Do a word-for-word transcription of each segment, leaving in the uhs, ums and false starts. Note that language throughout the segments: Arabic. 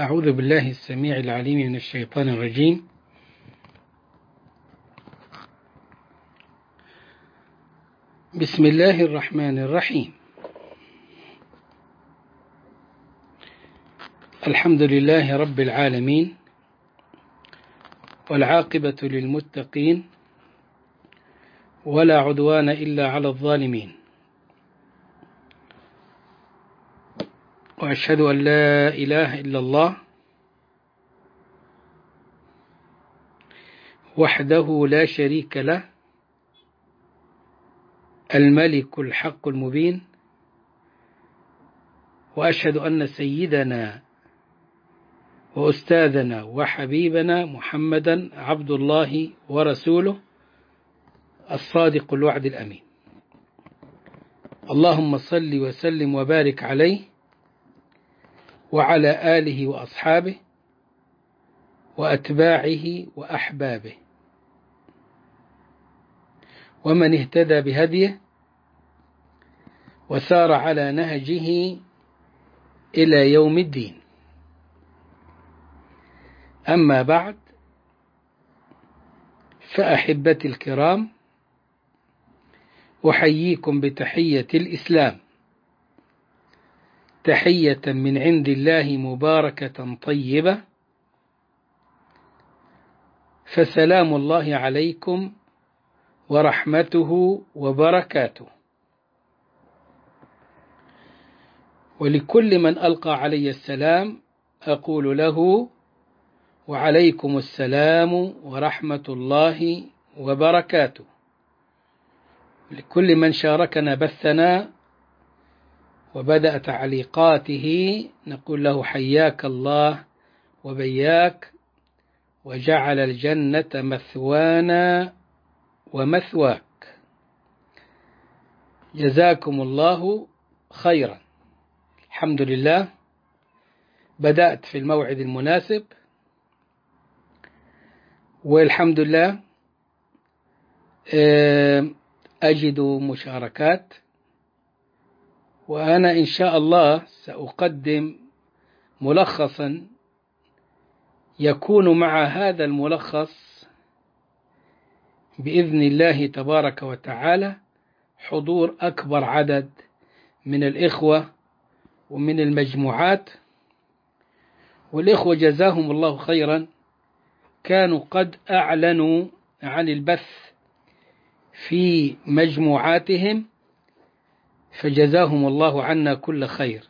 أعوذ بالله السميع العليم من الشيطان الرجيم. بسم الله الرحمن الرحيم. الحمد لله رب العالمين، والعاقبة للمتقين، ولا عدوان إلا على الظالمين، وأشهد أن لا إله إلا الله وحده لا شريك له، الملك الحق المبين، وأشهد أن سيدنا وأستاذنا وحبيبنا محمدا عبد الله ورسوله الصادق الوعد الأمين. اللهم صل وسلم وبارك عليه وعلى آله وأصحابه وأتباعه وأحبابه ومن اهتدى بهديه وسار على نهجه إلى يوم الدين. أما بعد، فأحبتي الكرام، أحييكم بتحية الإسلام، تحية من عند الله مباركة طيبة، فسلام الله عليكم ورحمته وبركاته. ولكل من ألقى علي السلام أقول له: وعليكم السلام ورحمة الله وبركاته. لكل من شاركنا بثنا وبدأ تعليقاته نقول له: حياك الله وبياك، وجعل الجنة مثوانا ومثواك. جزاكم الله خيرا. الحمد لله، بدأت في الموعد المناسب، والحمد لله أجد مشاركات، وأنا إن شاء الله سأقدم ملخصا يكون مع هذا الملخص بإذن الله تبارك وتعالى حضور أكبر عدد من الإخوة ومن المجموعات. والإخوة جزاهم الله خيرا كانوا قد أعلنوا عن البث في مجموعاتهم، فجزاهم الله عنا كل خير.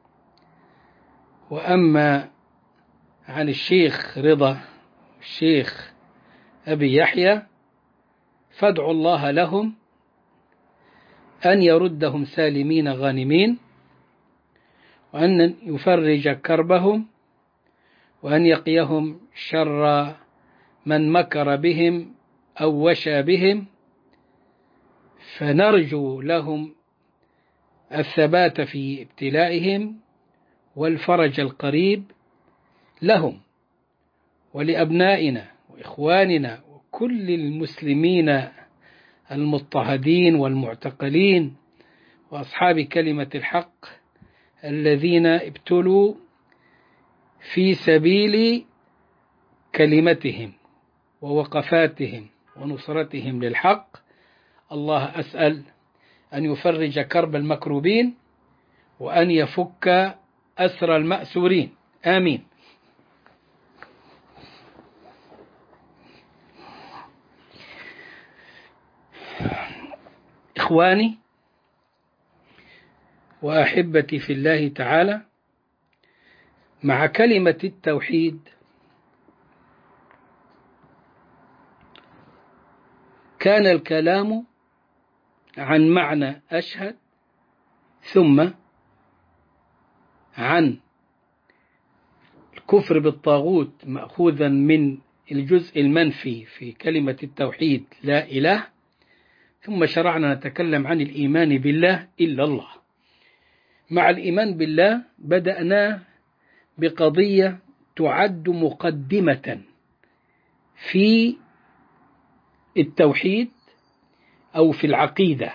وأما عن الشيخ رضا الشيخ أبي يحيى، فادعوا الله لهم أن يردهم سالمين غانمين، وأن يفرج كربهم، وأن يقيهم شر من مكر بهم أو وشى بهم، فنرجو لهم الثبات في ابتلائهم والفرج القريب لهم ولأبنائنا وإخواننا وكل المسلمين المضطهدين والمعتقلين وأصحاب كلمة الحق الذين ابتلوا في سبيل كلمتهم ووقفاتهم ونصرتهم للحق. الله أسأل أن يفرج كرب المكروبين وأن يفك أسر المأسورين، آمين. إخواني وأحبتي في الله تعالى، مع كلمة التوحيد كان الكلام عن معنى أشهد، ثم عن الكفر بالطاغوت مأخوذا من الجزء المنفي في كلمة التوحيد لا إله، ثم شرعنا نتكلم عن الإيمان بالله إلا الله. مع الإيمان بالله بدأنا بقضية تعد مقدمة في التوحيد أو في العقيدة،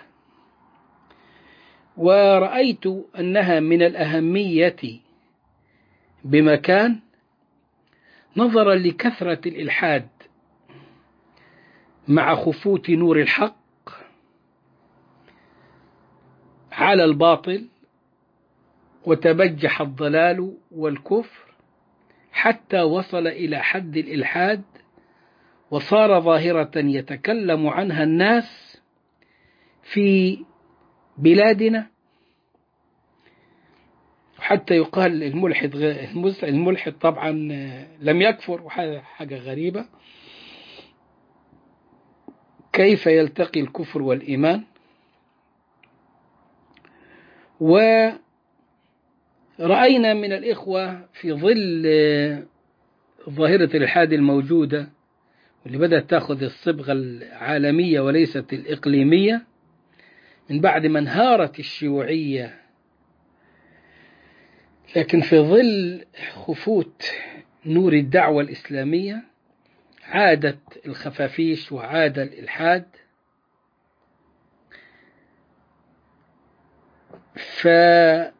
ورأيت أنها من الأهمية بمكان نظرا لكثرة الإلحاد مع خفوت نور الحق على الباطل، وتبجح الضلال والكفر حتى وصل إلى حد الإلحاد، وصار ظاهرة يتكلم عنها الناس في بلادنا، حتى يقال الملحد الملحد طبعا لم يكفر، وهذا حاجة غريبة. كيف يلتقي الكفر والإيمان؟ ورأينا من الإخوة في ظل ظاهرة الإلحاد الموجودة واللي بدأت تأخذ الصبغة العالمية وليست الإقليمية من بعد ما انهارت الشيوعية، لكن في ظل خفوت نور الدعوة الإسلامية عادت الخفافيش وعاد الإلحاد. فلهذا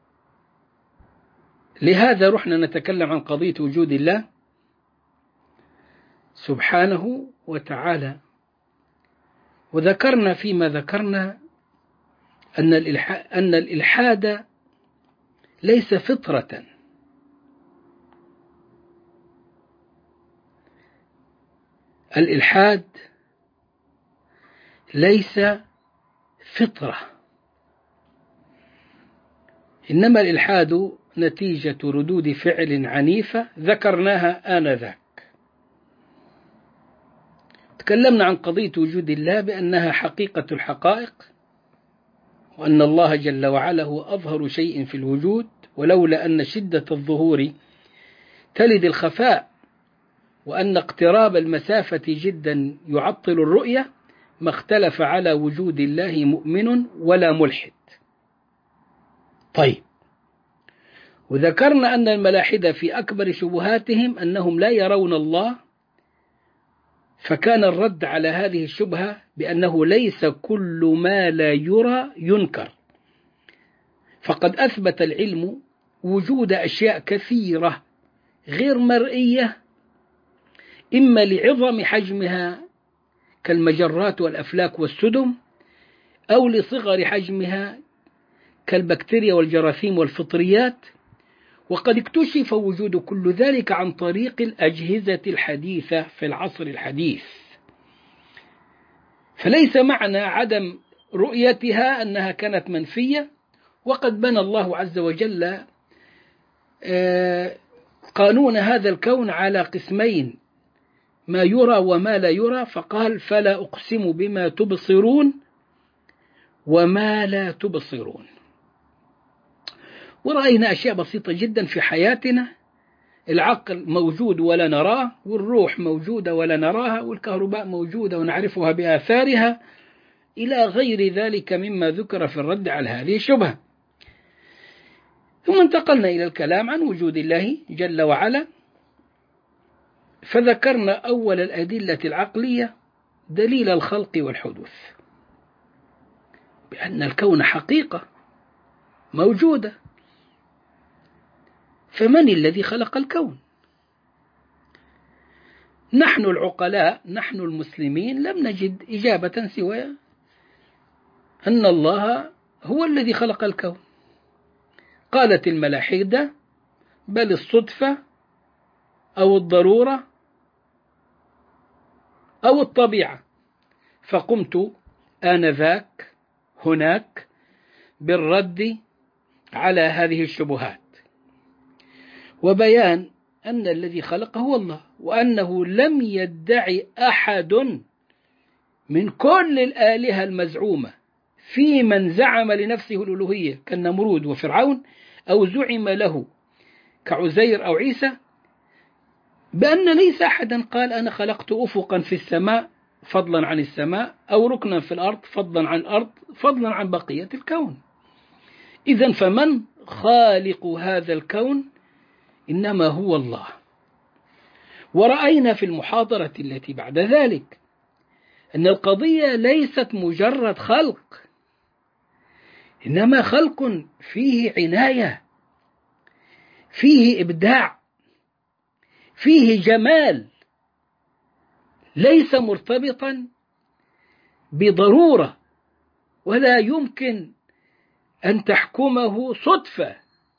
رحنا نتكلم عن قضية وجود الله سبحانه وتعالى، وذكرنا فيما ذكرنا أن أن الإلحاد ليس فطرة، الإلحاد ليس فطرة، إنما الإلحاد نتيجة ردود فعل عنيفة ذكرناها آنذاك. تكلمنا عن قضية وجود الله بأنها حقيقة الحقائق، وأن الله جل وعلا هو أظهر شيء في الوجود، ولولا أن شدة الظهور تلد الخفاء، وأن اقتراب المسافة جدا يعطل الرؤية، ما اختلف على وجود الله مؤمن ولا ملحد. طيب، وذكرنا أن الملاحدة في أكبر شبهاتهم أنهم لا يرون الله، فكان الرد على هذه الشبهة بأنه ليس كل ما لا يرى ينكر، فقد أثبت العلم وجود أشياء كثيرة غير مرئية، إما لعظم حجمها كالمجرات والأفلاك والسدم، أو لصغر حجمها كالبكتيريا والجراثيم والفطريات، وقد اكتشف وجود كل ذلك عن طريق الأجهزة الحديثة في العصر الحديث. فليس معنى عدم رؤيتها أنها كانت منفية، وقد بنى الله عز وجل قانون هذا الكون على قسمين، ما يرى وما لا يرى، فقال فلا أقسم بما تبصرون وما لا تبصرون. ورأينا أشياء بسيطة جدا في حياتنا، العقل موجود ولا نراه، والروح موجودة ولا نراها، والكهرباء موجودة ونعرفها بآثارها، إلى غير ذلك مما ذكر في الرد على هذه الشبهة. ثم انتقلنا إلى الكلام عن وجود الله جل وعلا، فذكرنا أول الأدلة العقلية دليل الخلق والحدوث، بأن الكون حقيقة موجودة. فمن الذي خلق الكون؟ نحن العقلاء، نحن المسلمين، لم نجد إجابة سوى أن الله هو الذي خلق الكون. قالت الملاحدة بل الصدفة أو الضرورة أو الطبيعة. فقمت آنذاك هناك بالرد على هذه الشبهات، وبيان أن الذي خلق هو الله، وأنه لم يدعي أحد من كل الآلهة المزعومة في من زعم لنفسه الألوهية كالنمرود وفرعون، أو زعم له كعزير أو عيسى، بأن ليس أحدا قال أنا خلقت أفقا في السماء فضلا عن السماء، أو ركنا في الأرض فضلا عن الأرض فضلا عن بقية الكون. إذن فمن خالق هذا الكون؟ إنما هو الله. ورأينا في المحاضرة التي بعد ذلك أن القضية ليست مجرد خلق، إنما خلق فيه عناية، فيه إبداع، فيه جمال ليس مرتبطا بضرورة، ولا يمكن أن تحكمه صدفة،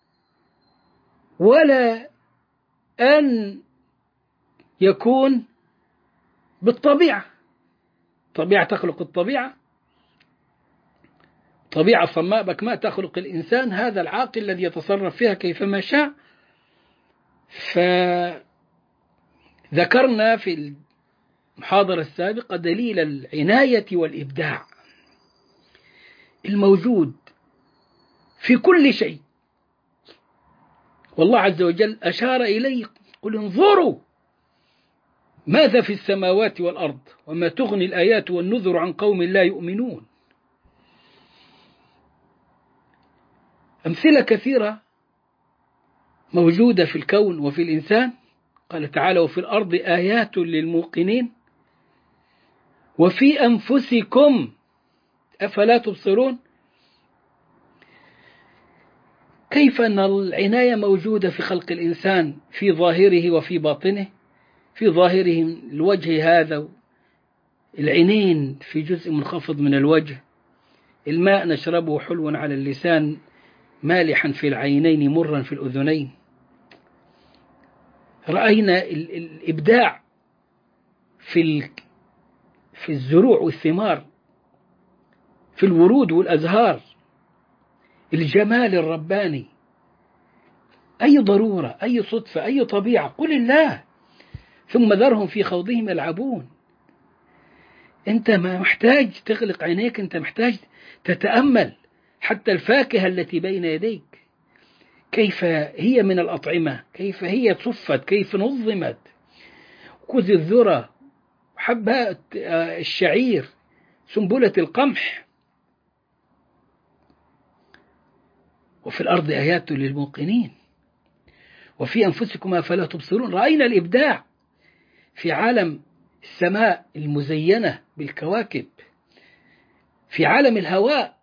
ولا أن يكون بالطبيعة. طبيعة تخلق الطبيعة، طبيعة صماء بكماء تخلق الإنسان هذا العاقل الذي يتصرف فيها كيفما شاء. فذكرنا في المحاضرة السابقة دليل العناية والإبداع الموجود في كل شيء، والله عز وجل أشار إليه: قل انظروا ماذا في السماوات والأرض وما تغني الآيات والنذر عن قوم لا يؤمنون. أمثلة كثيرة موجودة في الكون وفي الإنسان. قال تعالى: وفي الأرض آيات للموقنين وفي أنفسكم أفلا تبصرون. كيف أن العناية موجودة في خلق الإنسان في ظاهره وفي باطنه. في ظاهره الوجه هذا، العينين في جزء منخفض من الوجه، الماء نشربه حلو على اللسان مالحا في العينين مرا في الأذنين. رأينا الإبداع في في الزروع والثمار، في الورود والأزهار، الجمال الرباني. أي ضرورة، أي صدفة، أي طبيعة؟ قل الله ثم ذرهم في خوضهم يلعبون. أنت ما محتاج تغلق عينيك، أنت محتاج تتأمل حتى الفاكهة التي بين يديك، كيف هي من الأطعمة، كيف هي صفت، كيف نظمت، كوز الذرة، حبات الشعير، سنبلة القمح. وفي الأرض آيات للموقنين وفي أنفسكم أفلا تبصرون. رأينا الإبداع في عالم السماء المزينة بالكواكب، في عالم الهواء،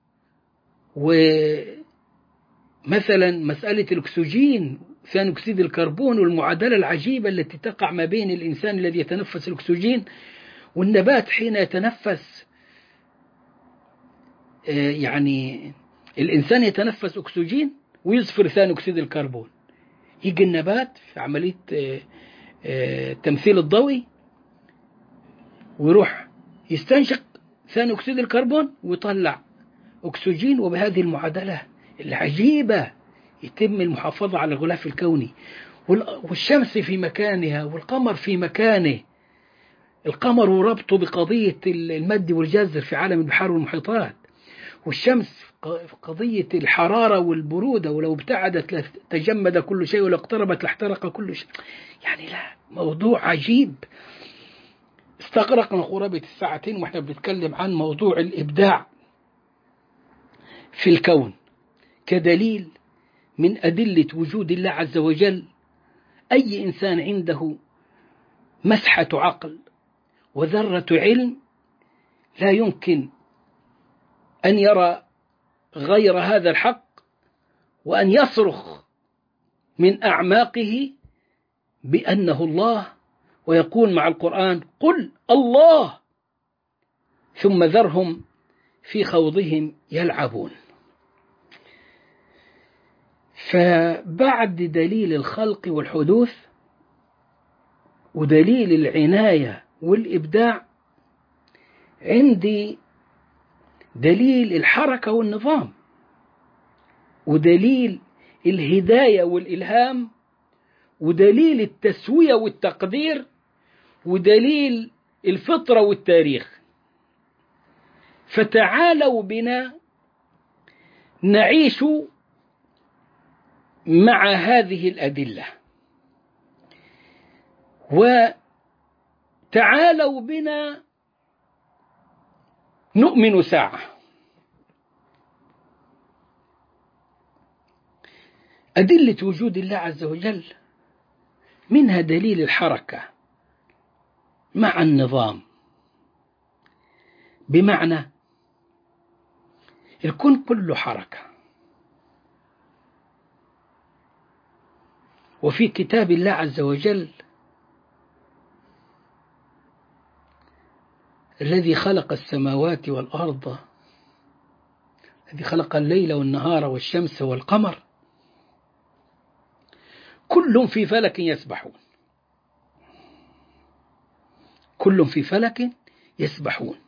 ومثلا مسألة الأكسجين ثاني أكسيد الكربون والمعادلة العجيبة التي تقع ما بين الإنسان الذي يتنفس الأكسجين والنبات حين يتنفس. يعني الإنسان يتنفس أكسجين ويصفر ثاني أكسيد الكربون، يجي النبات في عملية التمثيل الضوئي ويروح يستنشق ثاني أكسيد الكربون ويطلع أكسجين، وبهذه المعادلة العجيبة يتم المحافظة على الغلاف الكوني، والشمس في مكانها والقمر في مكانه. القمر وربطه بقضية المد والجزر في عالم البحار والمحيطات، والشمس قضية الحرارة والبرودة، ولو ابتعدت لتجمد كل شيء ولو اقتربت لاحترق كل شيء. يعني لا، موضوع عجيب. استغرقنا قرابة الساعتين واحنا بنتكلم عن موضوع الإبداع في الكون كدليل من أدلة وجود الله عز وجل. أي إنسان عنده مسحة عقل وذرة علم لا يمكن أن يرى غير هذا الحق، وأن يصرخ من أعماقه بأنه الله، ويقول مع القرآن: قل الله ثم ذرهم في خوضهم يلعبون. فبعد دليل الخلق والحدوث ودليل العناية والإبداع، عندي دليل الحركة والنظام، ودليل الهداية والإلهام، ودليل التسوية والتقدير، ودليل الفطرة والتاريخ. فتعالوا بنا نعيش مع هذه الأدلة، وتعالوا بنا نؤمن ساعة. أدلة وجود الله عز وجل منها دليل الحركة مع النظام، بمعنى الكون كله حركة، وفي كتاب الله عز وجل الذي خلق السماوات والأرض، الذي خلق الليل والنهار والشمس والقمر، كل في فلك يسبحون، كل في فلك يسبحون.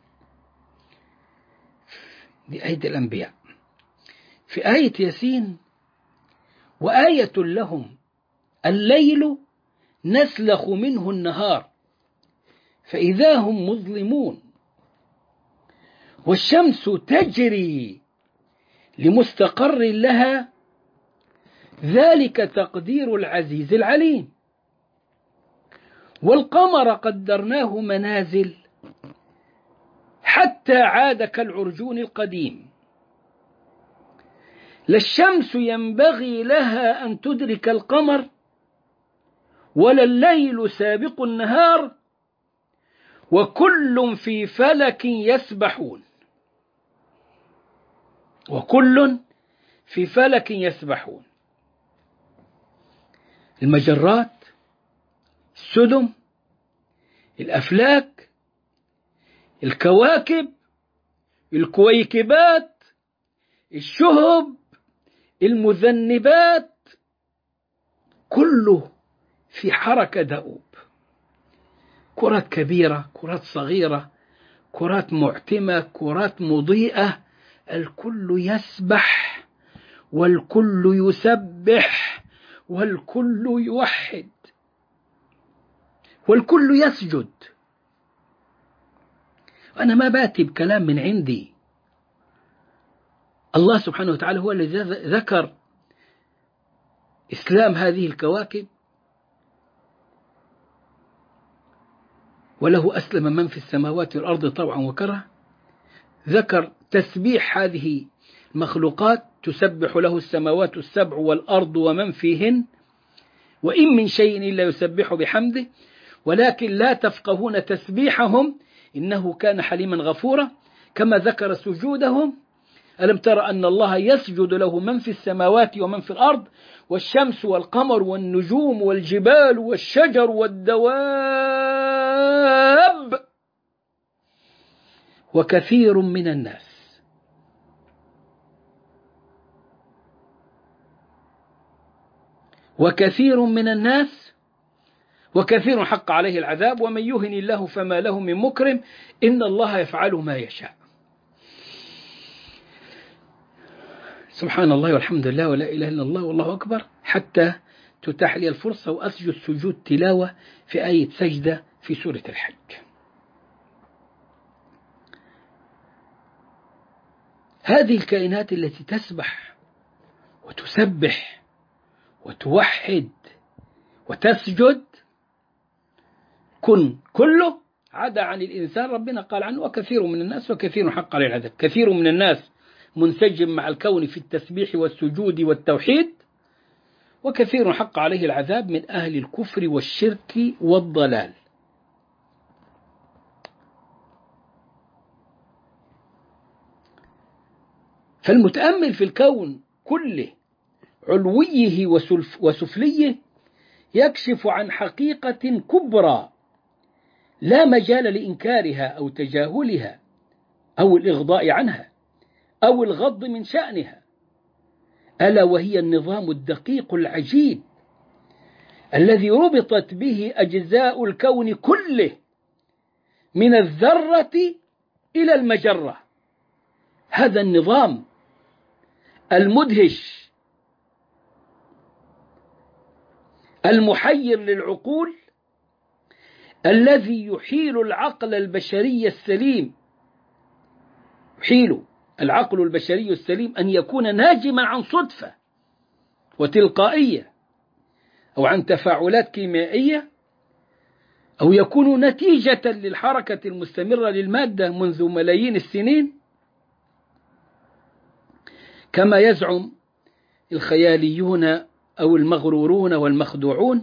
دي آية الأنبياء. في آية ياسين: وآية لهم الليل نسلخ منه النهار فإذا هم مظلمون والشمس تجري لمستقر لها ذلك تقدير العزيز العليم والقمر قدرناه منازل حتى عاد كالعرجون القديم لا الشمس ينبغي لها أن تدرك القمر ولا الليل سابق النهار وكل في فلك يسبحون، وكل في فلك يسبحون. المجرات، السدم، الأفلاك، الكواكب، الكويكبات، الشهب، المذنبات، كله في حركة دؤوب. كرات كبيرة، كرات صغيرة، كرات معتمة، كرات مضيئة، الكل يسبح والكل يسبح والكل يوحد والكل يسجد. أنا ما باتي بكلام من عندي، الله سبحانه وتعالى هو الذي ذكر إسلام هذه الكواكب، وله أسلم من في السماوات والأرض طوعا وكرها. ذكر تسبيح هذه المخلوقات: تسبح له السماوات السبع والأرض ومن فيهن وإن من شيء إلا يسبح بحمده ولكن لا تفقهون تسبيحهم إنه كان حليما غفورا. كما ذكر سجودهم: ألم تر أن الله يسجد له من في السماوات ومن في الأرض والشمس والقمر والنجوم والجبال والشجر والدواب وكثير من الناس. وكثير من الناس وكثير حق عليه العذاب ومن يهن الله فما له من مكرم إن الله يفعل ما يشاء. سبحان الله والحمد لله ولا إله إلا الله والله أكبر، حتى تتاح لي الفرصة وأسجد سجود تلاوة في آية سجدة في سورة الحج. هذه الكائنات التي تسبح وتسبح وتوحد وتسجد كن كله عدا عن الإنسان. ربنا قال عنه: وكثير من الناس وكثير حق عليه العذاب. كثير من الناس منسجم مع الكون في التسبيح والسجود والتوحيد، وكثير حق عليه العذاب من أهل الكفر والشرك والضلال. فالمتأمل في الكون كله علويه وسفليه يكشف عن حقيقة كبرى لا مجال لإنكارها أو تجاهلها أو الإغضاء عنها أو الغض من شأنها، ألا وهي النظام الدقيق العجيب الذي ربطت به أجزاء الكون كله من الذرة إلى المجرة. هذا النظام المدهش المحير للعقول الذي يحيل العقل البشري السليم يحيل العقل البشري السليم أن يكون ناجما عن صدفة وتلقائية أو عن تفاعلات كيميائية، أو يكون نتيجة للحركة المستمرة للمادة منذ ملايين السنين كما يزعم الخياليون أو المغرورون والمخدوعون،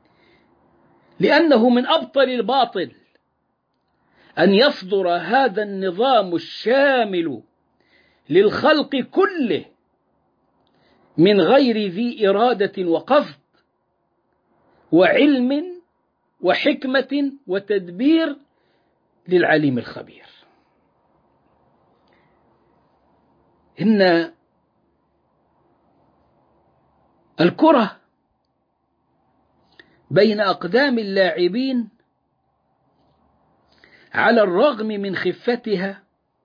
لأنه من أبطل الباطل أن يصدر هذا النظام الشامل للخلق كله من غير ذي إرادة وقصد وعلم وحكمة وتدبير للعليم الخبير. إن الكرة بين أقدام اللاعبين على الرغم من خفتها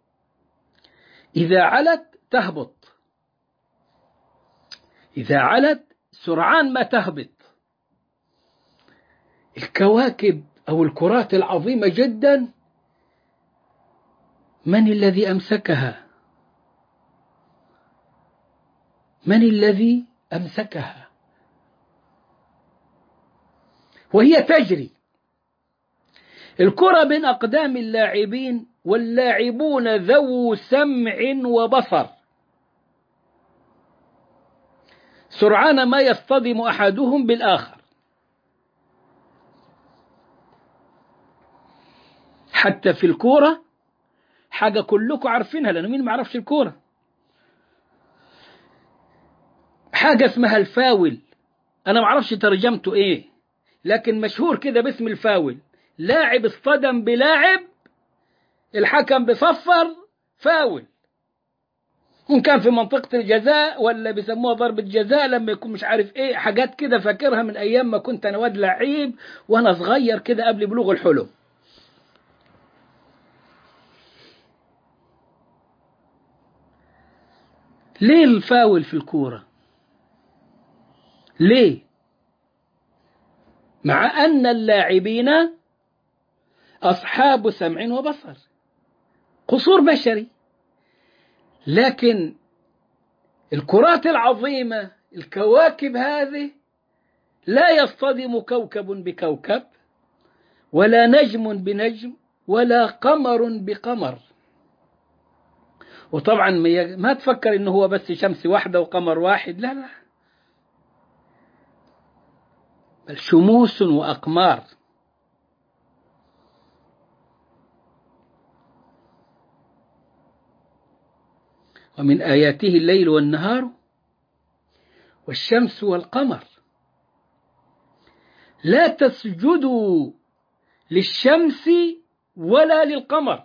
إذا علت تهبط، إذا علت سرعان ما تهبط. الكواكب أو الكرات العظيمة جدا من الذي أمسكها؟ من الذي أمسكها وهي تجري؟ الكرة بين أقدام اللاعبين، واللاعبون ذو سمع وبصر، سرعان ما يصطدم أحدهم بالآخر. حتى في الكورة حاجة كلكم عارفينها، لأنه مين ما عرفش الكورة، حاجة اسمها الفاول. أنا ما عرفش ترجمته إيه، لكن مشهور كده باسم الفاول. لاعب اصطدم بلاعب، الحكم بصفر فاول، إن كان في منطقة الجزاء ولا بيسموها ضربة جزاء لما يكون مش عارف إيه، حاجات كده فاكرها من أيام ما كنت أنا واد لعيب وأنا صغير كده قبل بلوغ الحلم. ليه الفاول في الكورة؟ ليه؟ مع أن اللاعبين أصحاب سمع وبصر، قصور بشري، لكن الكرات العظيمة الكواكب هذه لا يصطدم كوكب بكوكب، ولا نجم بنجم، ولا قمر بقمر. وطبعا ما تفكر إنه هو بس شمس واحدة وقمر واحد، لا لا، بل شموس وأقمار. ومن آياته الليل والنهار والشمس والقمر. لا تسجدوا للشمس ولا للقمر،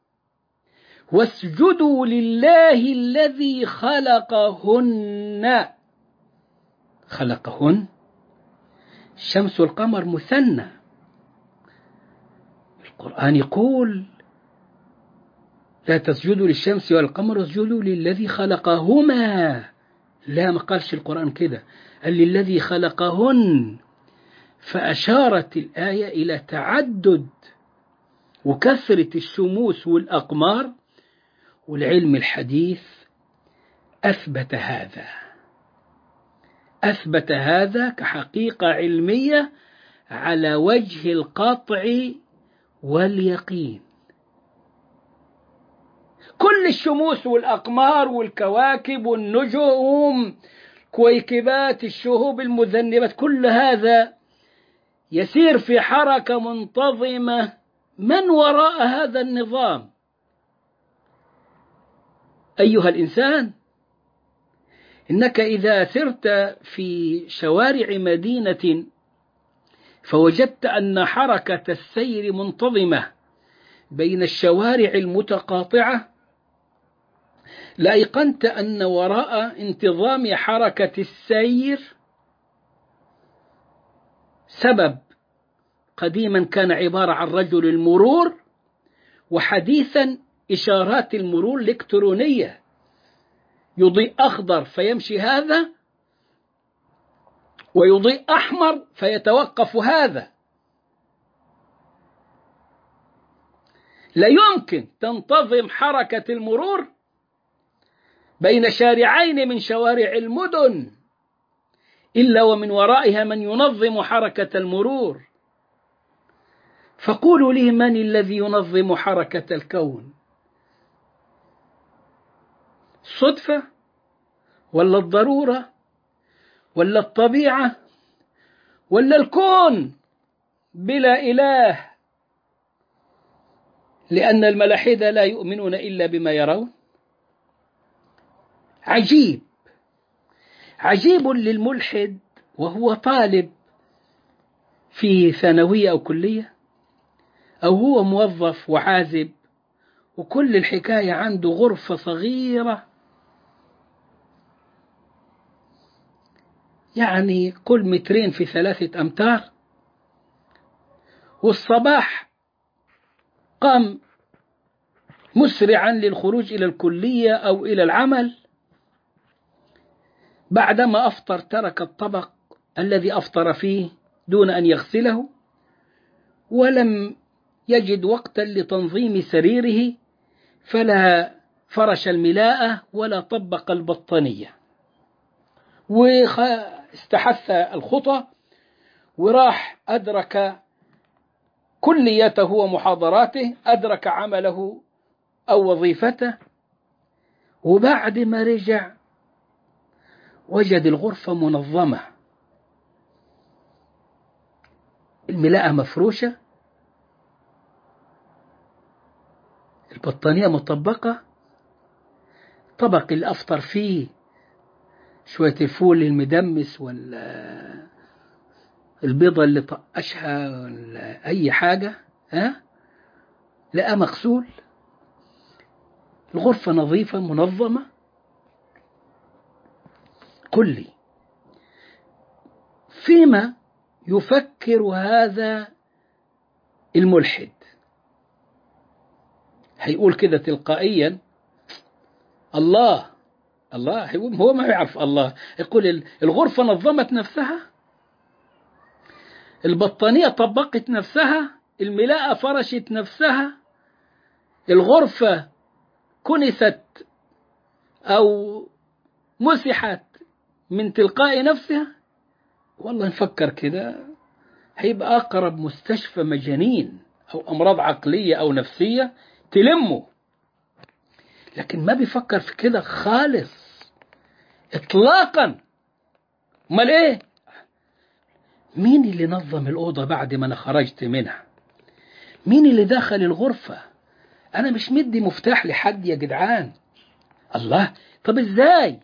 واسجدوا لله الذي خلقهن. خلقهن، الشمس والقمر مثنى. القرآن يقول لا تسجدوا للشمس والقمر واسجدوا للذي خلقهما. لا، ما قالش القرآن كده، قال للذي خلقهن. فأشارت الآية إلى تعدد وكثرة الشموس والأقمار، والعلم الحديث أثبت هذا، أثبت هذا كحقيقة علمية على وجه القطع واليقين. كل الشموس والأقمار والكواكب والنجوم، كويكبات الشهوب المذنبات، كل هذا يسير في حركة منتظمة. من وراء هذا النظام؟ أيها الإنسان، إنك إذا سرت في شوارع مدينة فوجدت أن حركة السير منتظمة بين الشوارع المتقاطعة، لأيقنت أن وراء انتظام حركة السير سبب قديما كان عبارة عن رجل المرور، وحديثا إشارات المرور الإلكترونية، يضيء أخضر فيمشي هذا، ويضيء أحمر فيتوقف هذا. لا يمكن تنتظم حركة المرور بين شارعين من شوارع المدن إلا ومن ورائها من ينظم حركة المرور. فقولوا لي، من الذي ينظم حركة الكون؟ الصدفة ولا الضرورة ولا الطبيعة ولا الكون بلا إله؟ لأن الملاحدة لا يؤمنون إلا بما يرون. عجيب، عجيب للملحد وهو طالب في ثانوية أو كلية، أو هو موظف وعازب وكل الحكاية عنده غرفة صغيرة يعني كل مترين في ثلاثة أمتار، والصباح قام مسرعا للخروج إلى الكلية أو إلى العمل، بعدما أفطر ترك الطبق الذي أفطر فيه دون أن يغسله، ولم يجد وقتا لتنظيم سريره، فلا فرش الملاءة ولا طبق البطانية، واستحث الخطى وراح أدرك كليته ومحاضراته، أدرك عمله أو وظيفته، وبعد ما رجع وجد الغرفة منظمة، الملاءة مفروشة، البطانية مطبقة، طبق اللي أفطر فيه شوية الفول المدمس ولا البيضة اللي طقشها ولا أي حاجة ها لقى مغسول، الغرفة نظيفة منظمة كلي. فيما يفكر هذا الملحد؟ هيقول كده تلقائيا الله الله، هو ما يعرف الله، يقول الغرفة نظمت نفسها، البطانية طبقت نفسها، الملاءة فرشت نفسها، الغرفة كنست أو مسحت من تلقاء نفسها. والله نفكر كده هيبقى أقرب مستشفى مجانين أو أمراض عقلية أو نفسية تلمه، لكن ما بيفكر في كده خالص إطلاقا. امال إيه؟ مين اللي نظم الأوضة بعد ما أنا خرجت منها؟ مين اللي دخل الغرفة؟ أنا مش مدي مفتاح لحد يا جدعان. الله، طب إزاي؟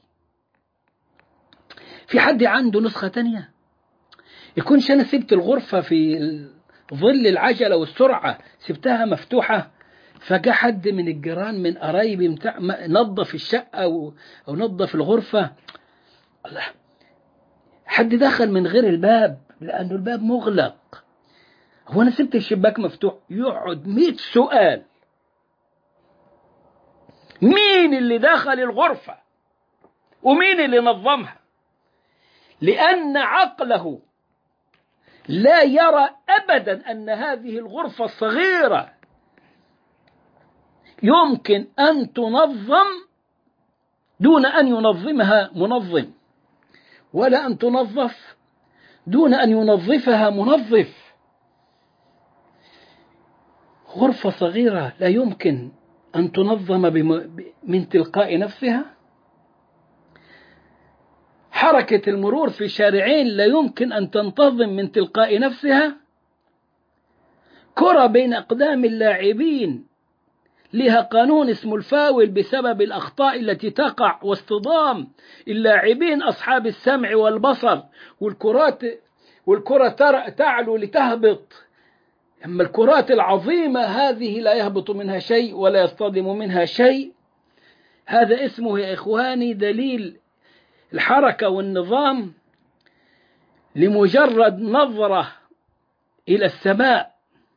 في حد عنده نسخة تانية؟ يكونش أنا سبت الغرفة في ظل العجلة والسرعة سبتها مفتوحة، فجاء حد من الجيران من قرايبي متاع نظف الشقة أو, أو نظف الغرفة. الله، حد دخل من غير الباب لأنه الباب مغلق. هو أنا سبت الشباك مفتوح؟ يقعد مئة سؤال. مين اللي دخل الغرفة ومين اللي نظمها؟ لأن عقله لا يرى أبدا أن هذه الغرفة الصغيرة يمكن أن تنظم دون أن ينظمها منظم، ولا أن تنظف دون أن ينظفها منظف. غرفة صغيرة لا يمكن أن تنظم من تلقاء نفسها. حركة المرور في شارعين لا يمكن أن تنتظم من تلقاء نفسها. كرة بين أقدام اللاعبين لها قانون اسمه الفاول بسبب الأخطاء التي تقع واصطدام اللاعبين أصحاب السمع والبصر، والكرات والكرة تعلو لتهبط، أما الكرات العظيمة هذه لا يهبط منها شيء ولا يصطدم منها شيء. هذا اسمه يا إخواني دليل الحركة والنظام لمجرد نظرة إلى السماء،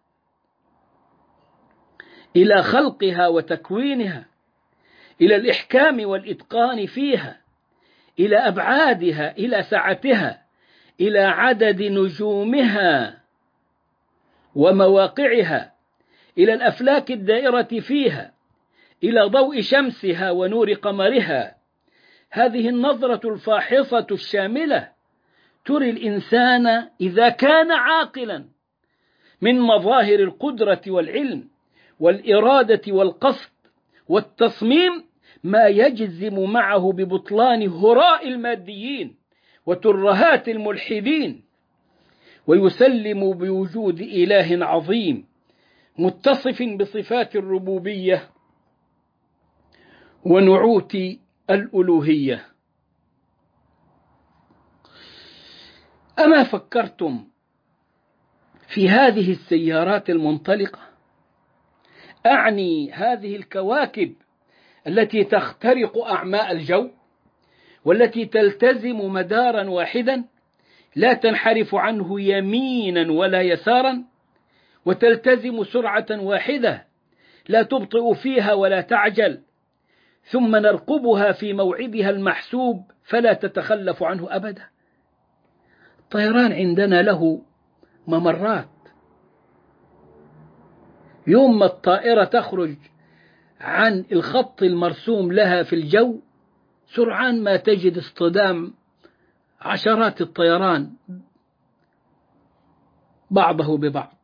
إلى خلقها وتكوينها، إلى الإحكام والإتقان فيها، إلى أبعادها، إلى سعتها، إلى عدد نجومها ومواقعها، إلى الأفلاك الدائرة فيها، إلى ضوء شمسها ونور قمرها. هذه النظرة الفاحصة الشاملة تري الإنسان إذا كان عاقلا من مظاهر القدرة والعلم والإرادة والقصد والتصميم ما يجزم معه ببطلان هراء الماديين وترهات الملحدين، ويسلم بوجود إله عظيم متصف بصفات الربوبية ونعوت الألوهية. أما فكرتم في هذه السيارات المنطلقة، أعني هذه الكواكب التي تخترق أعماء الجو، والتي تلتزم مدارا واحدا لا تنحرف عنه يمينا ولا يسارا، وتلتزم سرعة واحدة لا تبطئ فيها ولا تعجل، ثم نرقبها في موعدها المحسوب فلا تتخلف عنه أبدا. الطيران عندنا له ممرات، يوم ما الطائرة تخرج عن الخط المرسوم لها في الجو سرعان ما تجد اصطدام عشرات الطيران بعضه ببعض.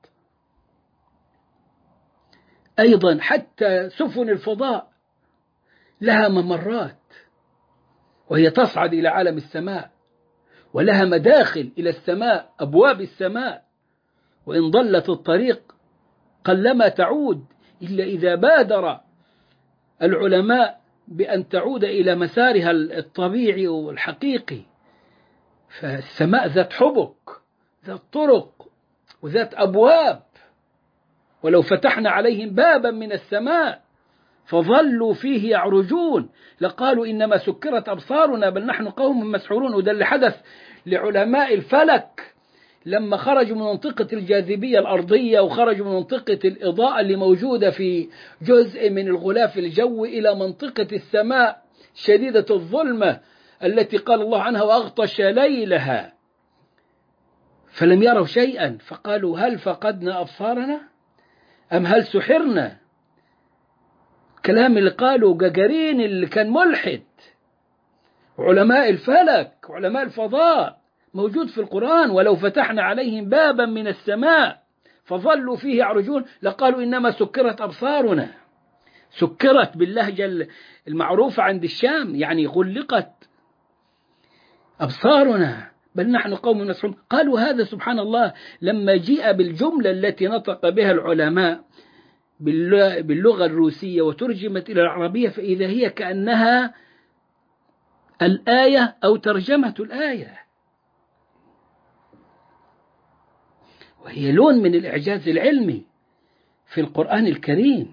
أيضا حتى سفن الفضاء لها ممرات، وهي تصعد إلى عالم السماء، ولها مداخل إلى السماء، أبواب السماء، وإن ضلت الطريق قلما تعود إلا إذا بادر العلماء بأن تعود إلى مسارها الطبيعي والحقيقي. فالسماء ذات حبك، ذات طرق، وذات أبواب، ولو فتحنا عليهم بابا من السماء فظلوا فيه يعرجون لقالوا إنما سكرت أبصارنا بل نحن قوم مسحورون. وده اللي حدث لعلماء الفلك لما خرجوا من منطقة الجاذبية الأرضية وخرجوا من منطقة الإضاءة اللي موجودة في جزء من الغلاف الجوي إلى منطقة السماء شديدة الظلمة التي قال الله عنها وأغطش ليلها، فلم يروا شيئا فقالوا هل فقدنا أبصارنا أم هل سحرنا؟ كلام اللي قالوا جاجارين اللي كان ملحد. علماء الفلك علماء الفضاء موجود في القرآن، ولو فتحنا عليهم بابا من السماء فظلوا فيه يعرجون لقالوا إنما سكرت أبصارنا. سكرت باللهجة المعروفة عند الشام، يعني غلقت أبصارنا بل نحن قوم مسحورون. قالوا هذا سبحان الله لما جيء بالجملة التي نطق بها العلماء باللغة الروسية وترجمت إلى العربية فإذا هي كأنها الآية أو ترجمة الآية، وهي لون من الإعجاز العلمي في القرآن الكريم.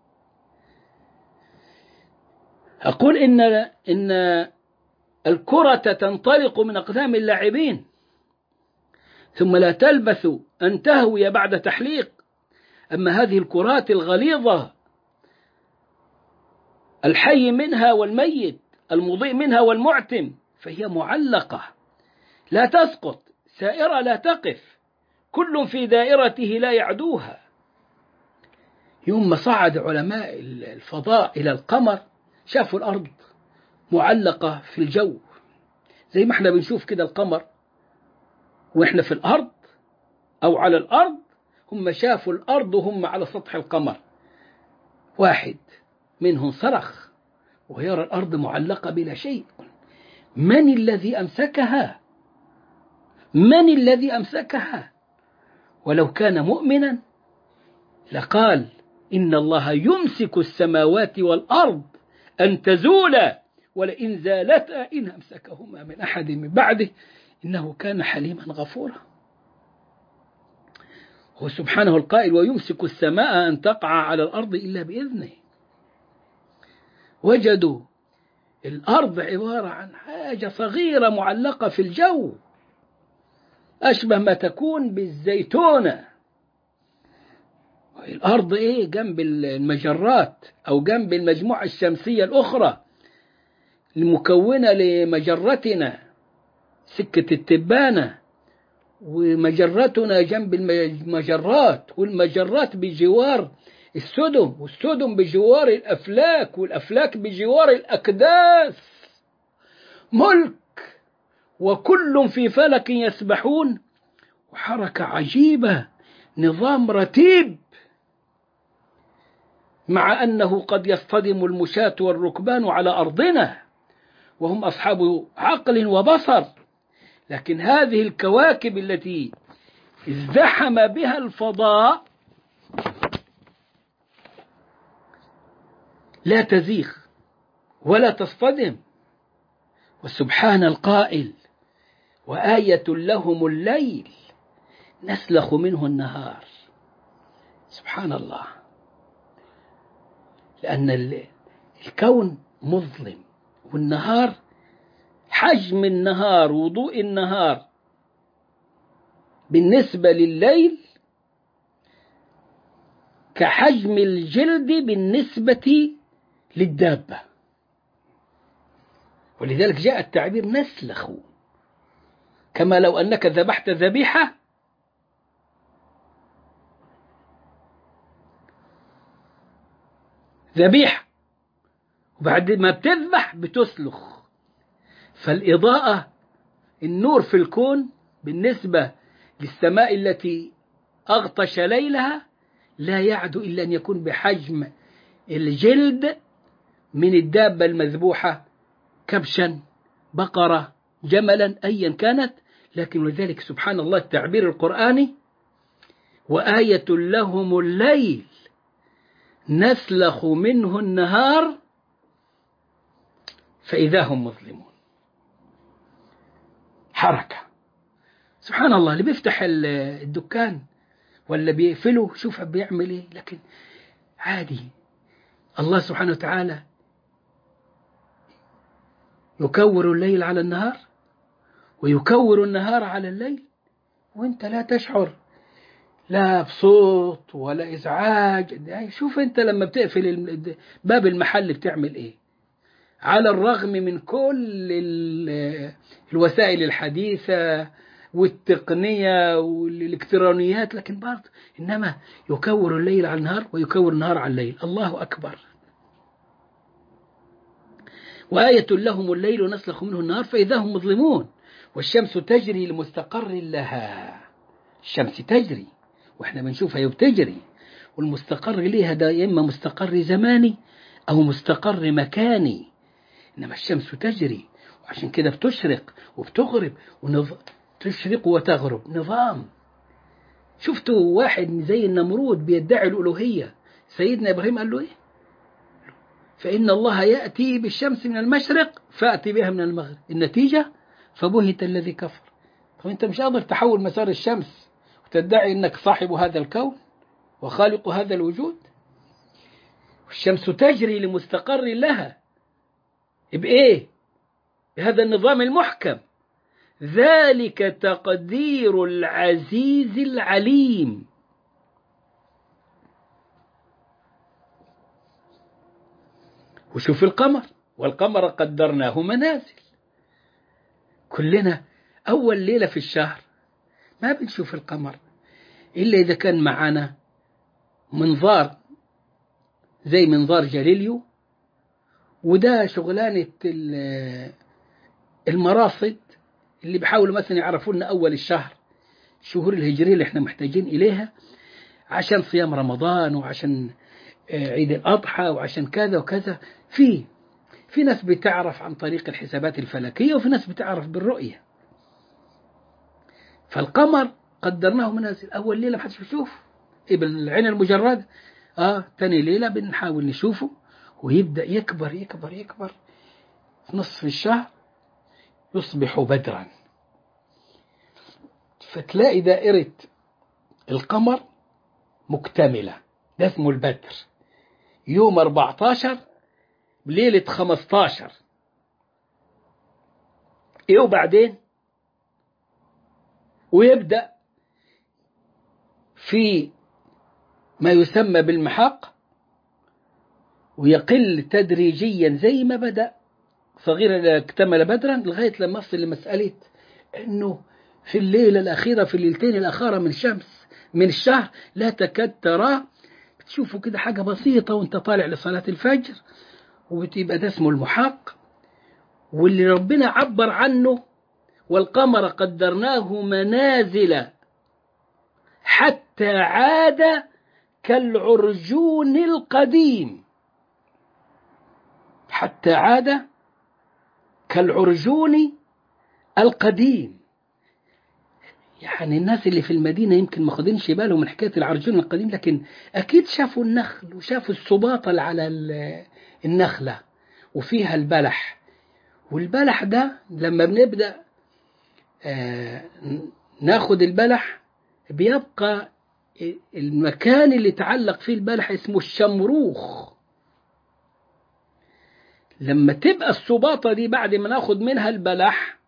أقول إن إن الكرة تنطلق من أقدام اللاعبين ثم لا تلبث أن تهوي بعد تحليق. أما هذه الكرات الغليظة الحي منها والميت، المضيء منها والمعتم، فهي معلقة لا تسقط، سائرة لا تقف، كل في دائرته لا يعدوها. يوم ما صعد علماء الفضاء إلى القمر شافوا الأرض معلقة في الجو زي ما احنا بنشوف كده القمر وإحنا في الأرض أو على الأرض، هم شافوا الأرض وهم على سطح القمر. واحد منهم صرخ ويرى الأرض معلقة بلا شيء، من الذي أمسكها؟ من الذي أمسكها؟ ولو كان مؤمنا لقال إن الله يمسك السماوات والأرض أن تزولا ولئن زالتا إن أمسكهما من أحد من بعده إنه كان حليما غفورا. هو سبحانه القائل ويمسك السماء أن تقع على الأرض إلا بإذنه. وجدوا الأرض عبارة عن حاجة صغيرة معلقة في الجو أشبه ما تكون بالزيتونة. الأرض إيه جنب المجرات أو جنب المجموعة الشمسية الأخرى المكونة لمجرتنا سكة التبانة، ومجرتنا جنب المجرات، والمجرات بجوار السدم، والسدم بجوار الأفلاك، والأفلاك بجوار الأكداس. ملك وكل في فلك يسبحون، وحركة عجيبة، نظام رتيب، مع أنه قد يصطدم المشاة والركبان على أرضنا وهم أصحاب عقل وبصر، لكن هذه الكواكب التي ازدحم بها الفضاء لا تزيغ ولا تصطدم. وسبحان القائل وآية لهم الليل نسلخ منه النهار. سبحان الله، لأن الكون مظلم، والنهار حجم النهار وضوء النهار بالنسبة لليل كحجم الجلد بالنسبة للدابة، ولذلك جاء التعبير نسلخ، كما لو أنك ذبحت ذبيحة ذبيحة وبعد ما بتذبح بتسلخ. فالإضاءة، النور في الكون بالنسبة للسماء التي أغطش ليلها لا يعد إلا أن يكون بحجم الجلد من الدابة المذبوحة، كبشا، بقرة، جملا، أيا كانت. لكن لذلك سبحان الله التعبير القرآني: وآية لهم الليل نسلخ منه النهار فإذا هم مظلمون. حركة. سبحان الله، اللي بيفتح الدكان ولا بيقفله شوف بيعمل ايه، لكن عادي. الله سبحانه وتعالى يكور الليل على النهار ويكور النهار على الليل، وانت لا تشعر لا بصوت ولا إزعاج. شوف انت لما بتقفل باب المحل بتعمل ايه، على الرغم من كل الوسائل الحديثة والتقنية والإلكترونيات، لكن برضه إنما يكور الليل على النهار ويكور النهار على الليل. الله أكبر. وآية لهم الليل نسلخ منه النهار فإذا هم مظلمون والشمس تجري لمستقر لها. الشمس تجري وإحنا بنشوفها يبتجري، والمستقر لها ده يا إما مستقر زماني أو مستقر مكاني، إنما الشمس تجري وعشان كده بتشرق وبتغرب ونظ... تشرق وتغرب نظام. شفتوا واحد زي النمرود بيدعي الألوهية، سيدنا إبراهيم قال له إيه؟ فإن الله يأتي بالشمس من المشرق فأتي بها من المغرب، النتيجة فبهت الذي كفر. طب أنت مش قادر تحول مسار الشمس وتدعي أنك صاحب هذا الكون وخالق هذا الوجود؟ الشمس تجري لمستقر لها بإيه؟ بهذا النظام المحكم. ذلك تقدير العزيز العليم. وشوف القمر، والقمر قدرناه منازل. كلنا أول ليلة في الشهر ما بنشوف القمر إلا إذا كان معنا منظار زي منظار جاليليو، وده شغلانة المراصد اللي بيحاولوا مثلا يعرفوا لنا أول الشهر، الشهور الهجرية اللي احنا محتاجين إليها عشان صيام رمضان وعشان عيد الأضحى وعشان كذا وكذا. في في ناس بتعرف عن طريق الحسابات الفلكية وفي ناس بتعرف بالرؤية. فالقمر قدرناه منازل. أول ليلة محدش بيشوف إيه بالعين المجردة، آه تاني ليلة بنحاول نشوفه ويبدأ يكبر يكبر يكبر، في نصف الشهر يصبح بدرا، فتلاقي دائرة القمر مكتملة. ده اسمه البدر، يوم أربعة عشر بليلة خمسة عشر. إيه وبعدين؟ ويبدأ في ما يسمى بالمحاق ويقل تدريجيا زي ما بدأ صغيرا اكتمل بدرا، لغاية لما يصل لمسألة أنه في الليلة الأخيرة في الليلتين الأخيرة من الشمس من الشهر لا تكاد تراه، بتشوفوا كده حاجة بسيطة وانت طالع لصلاة الفجر، وبتبقى ده اسمه المحاق. واللي ربنا عبر عنه والقمر قدرناه منازل حتى عاد كالعرجون القديم، حتى عاد كالعرجون القديم. يعني الناس اللي في المدينة يمكن ما خدنش بالهم من حكاية العرجون القديم، لكن أكيد شافوا النخل وشافوا السباطة اللي على النخلة وفيها البلح. والبلح ده لما بنبدأ آه ناخد البلح بيبقى المكان اللي تعلق فيه البلح اسمه الشمروخ. لما تبقى السباطة دي بعد ما ناخد منها البلح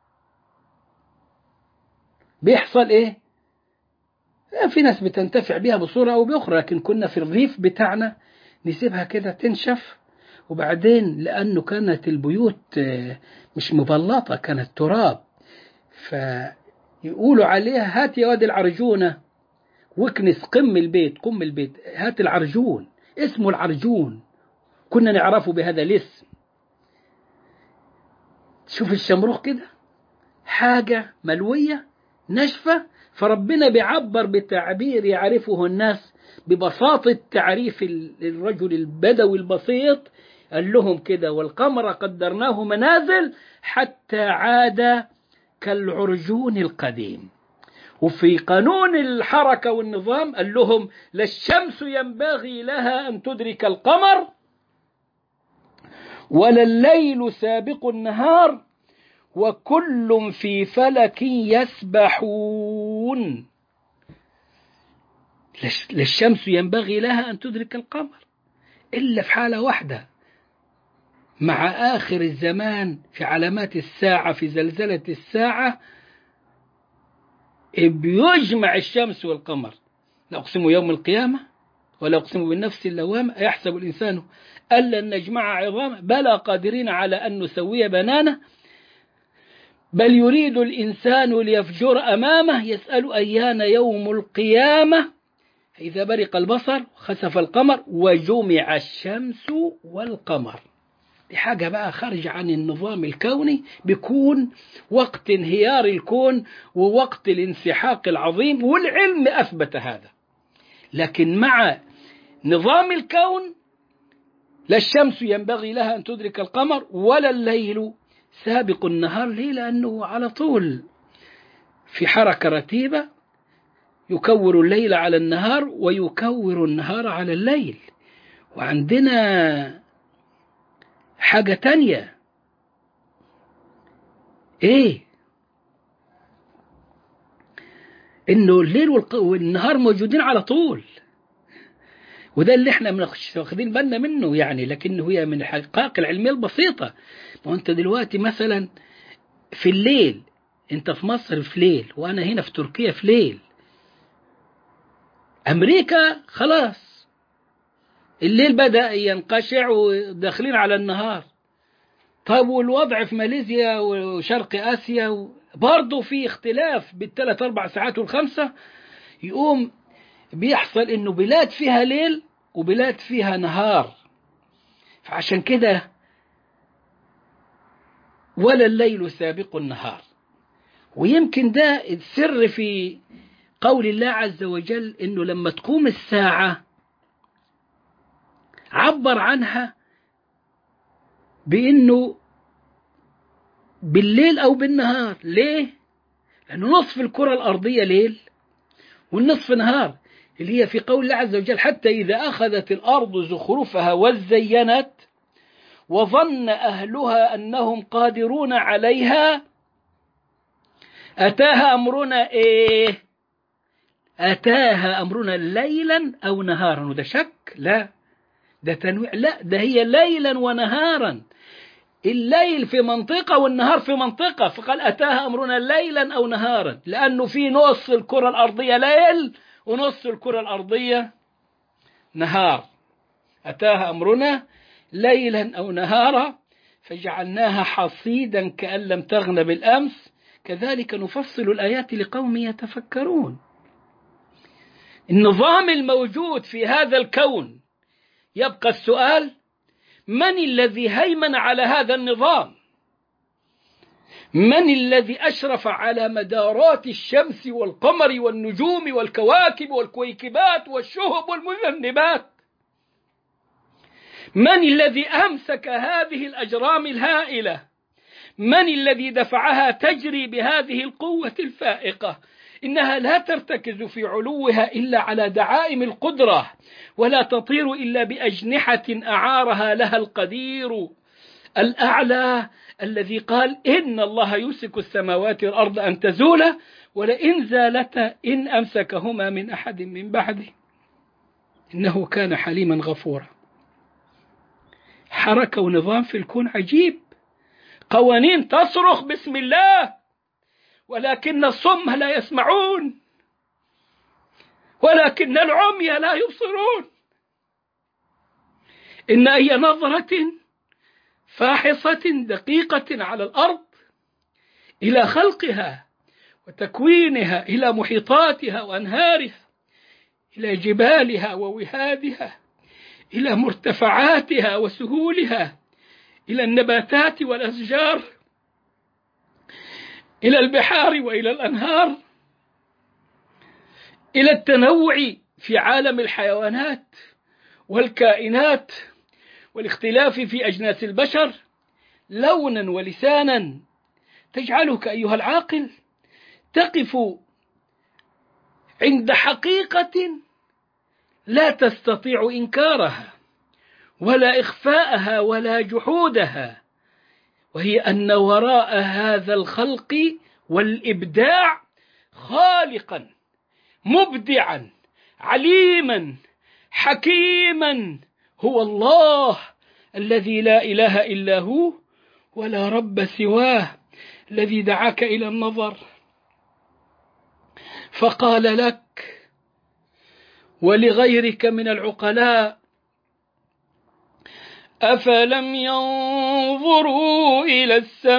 بيحصل ايه؟ في ناس بتنتفع بيها بصورة او باخرى، لكن كنا في الريف بتاعنا نسيبها كده تنشف، وبعدين لانه كانت البيوت مش مبلطة، كانت تراب، فيقولوا عليها هات يا واد العرجونة واكنس قم البيت، قم البيت هات العرجون، اسمه العرجون، كنا نعرفه بهذا الاسم. شوف الشمروخ كده حاجة ملوية ناشفة، فربنا بيعبر بتعبير يعرفه الناس ببساطة تعريف الرجل البدوي البسيط. قال لهم كده والقمر قدرناه منازل حتى عاد كالعرجون القديم. وفي قانون الحركة والنظام قال لهم لا الشمس ينبغي لها أن تدرك القمر ولا الليل سابق النهار وكل في فلك يسبحون. لا الشمس ينبغي لها أن تدرك القمر إلا في حالة واحدة، مع آخر الزمان في علامات الساعة، في زلزلة الساعة بيجمع الشمس والقمر. لا أقسم يوم القيامة ولا أقسم بالنفس اللوامة يحسب الإنسان ألا نجمع عظامه بلى قادرين على أن نسوي بنانه بل يريد الإنسان ليفجر أمامه يسأل أيان يوم القيامة إذا برق البصر خسف القمر وجمع الشمس والقمر. دي حاجة بقى خارج عن النظام الكوني، بيكون وقت انهيار الكون ووقت الانسحاق العظيم، والعلم أثبت هذا. لكن مع نظام الكون لا الشمس ينبغي لها أن تدرك القمر ولا الليل سابق النهار. ليه؟ لأنه على طول في حركة رتيبة، يكور الليل على النهار ويكور النهار على الليل. وعندنا حاجة تانية، ايه؟ انه الليل والنهار موجودين على طول، وده اللي احنا مش واخدين بالنا منه يعني، لكنه هي من الحقائق العلمية البسيطة. وانت دلوقتي مثلا في الليل، انت في مصر في ليل وانا هنا في تركيا في ليل. امريكا خلاص الليل بدأ ينقشع وداخلين على النهار. طيب والوضع في ماليزيا وشرق آسيا برضه في اختلاف بالثلاث أربع ساعات والخمسة. يقوم بيحصل إنه بلاد فيها ليل وبلاد فيها نهار. فعشان كده ولا الليل سابق النهار. ويمكن ده السر في قول الله عز وجل إنه لما تقوم الساعة عبر عنها بإنه بالليل أو بالنهار. ليه؟ لأنه نصف الكرة الأرضية ليل والنصف نهار، اللي هي في قول الله عز وجل حتى إذا أخذت الأرض زخرفها وزينت وظن أهلها أنهم قادرون عليها أتاها أمرنا إيه؟ أتاها أمرنا ليلا أو نهارا. وده شك؟ لا، ده تنويع. لا، ده هي ليلا ونهارا. الليل في منطقة والنهار في منطقة، فقال أتاها أمرنا ليلا أو نهارا، لأنه في نص الكرة الأرضية ليل ونص الكرة الأرضية نهار. أتاها أمرنا ليلا أو نهارا فجعلناها حصيدا كأن لم تغن بالأمس كذلك نفصل الآيات لقوم يتفكرون. النظام الموجود في هذا الكون، يبقى السؤال: من الذي هيمن على هذا النظام؟ من الذي أشرف على مدارات الشمس والقمر والنجوم والكواكب والكويكبات والشهب والمذنبات؟ من الذي أمسك هذه الأجرام الهائلة؟ من الذي دفعها تجري بهذه القوة الفائقة؟ إنها لا ترتكز في علوها إلا على دعائم القدرة، ولا تطير إلا بأجنحة أعارها لها القدير الأعلى الذي قال إن الله يمسك السماوات والأرض أن تزولا ولئن زالتا إن أمسكهما من أحد من بعده إنه كان حليما غفورا. حركة ونظام في الكون عجيب، قوانين تصرخ بسم الله، ولكن الصم لا يسمعون، ولكن العمي لا يبصرون. إن أي نظرة فاحصة دقيقة على الأرض إلى خلقها وتكوينها، إلى محيطاتها وأنهارها، إلى جبالها ووهادها، إلى مرتفعاتها وسهولها، إلى النباتات والأشجار، إلى البحار وإلى الأنهار، إلى التنوع في عالم الحيوانات والكائنات والاختلاف في أجناس البشر لونا ولسانا، تجعلك أيها العاقل تقف عند حقيقة لا تستطيع إنكارها ولا إخفاءها ولا جحودها، وهي أن وراء هذا الخلق والإبداع خالقا مبدعا عليما حكيما هو الله الذي لا إله إلا هو ولا رب سواه، الذي دعاك إلى النظر فقال لك ولغيرك من العقلاء: أفلم ينظروا إلى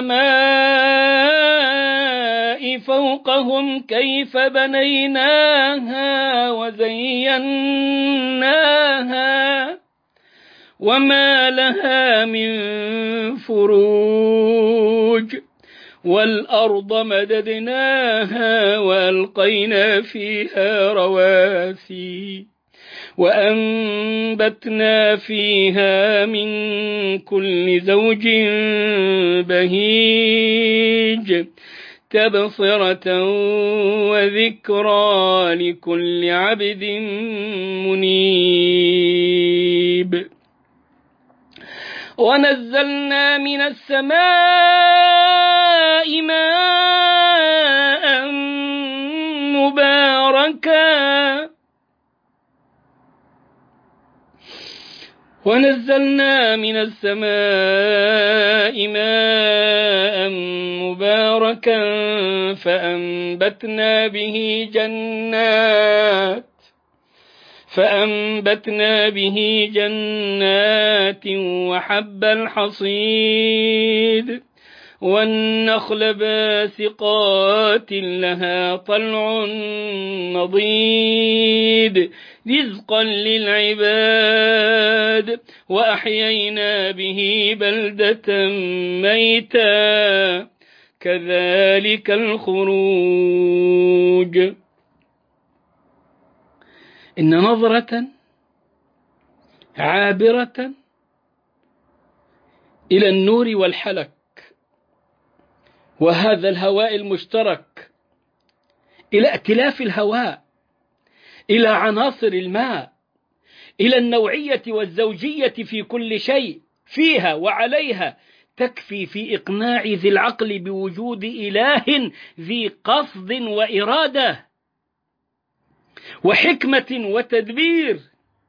السماء فوقهم كيف بنيناها وزيناها وما لها من فروج، والأرض مددناها وألقينا فيها رواسي وأنبتنا فيها من كل زوج بهيج تبصرة وذكرى لكل عبد منيب. ونزلنا من السماء ماء مباركا ونزلنا من السماء ماء مباركا فأنبتنا به جنات فأنبتنا به جنات وحب الحصيد والنخل باسقات لها طلع نضيد رزقا للعباد وأحيينا به بلدة ميتا كذلك الخروج. إن نظرة عابرة إلى النور والحلك وهذا الهواء المشترك، إلى ائتلاف الهواء، إلى عناصر الماء، إلى النوعية والزوجية في كل شيء فيها وعليها، تكفي في إقناع ذي العقل بوجود إله ذي قصد وإرادة وحكمة وتدبير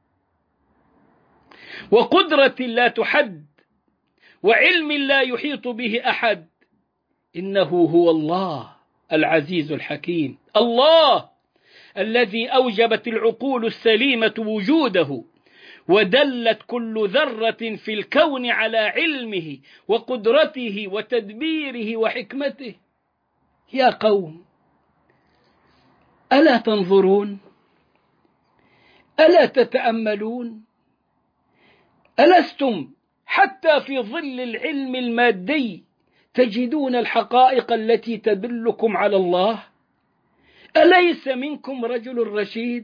وقدرة لا تحد وعلم لا يحيط به أحد. إنه هو الله العزيز الحكيم، الله الذي أوجبت العقول السليمة وجوده ودلت كل ذرة في الكون على علمه وقدرته وتدبيره وحكمته. يا قوم ألا تنظرون؟ ألا تتأملون؟ ألستم حتى في ظل العلم المادي تجدون الحقائق التي تدلكم على الله؟ أليس منكم رجل رشيد؟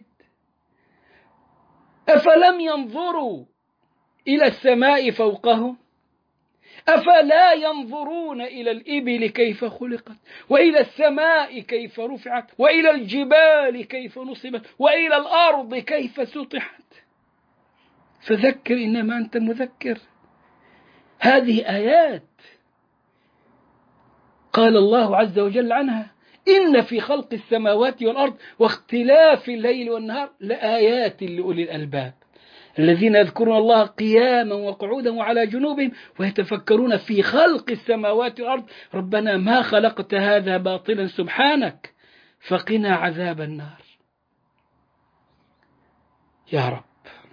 أفلم ينظروا إلى السماء فوقهم؟ أفلا ينظرون إلى الإبل كيف خلقت، وإلى السماء كيف رفعت، وإلى الجبال كيف نصبت، وإلى الأرض كيف سطحت؟ فذكر إنما أنت مذكر. هذه آيات قال الله عز وجل عنها: إن في خلق السماوات والأرض واختلاف الليل والنهار لآيات لأولي الألباب الذين يذكرون الله قياما وقعودا وعلى جنوبهم ويتفكرون في خلق السماوات والأرض ربنا ما خلقت هذا باطلا سبحانك فقنا عذاب النار. يا رب،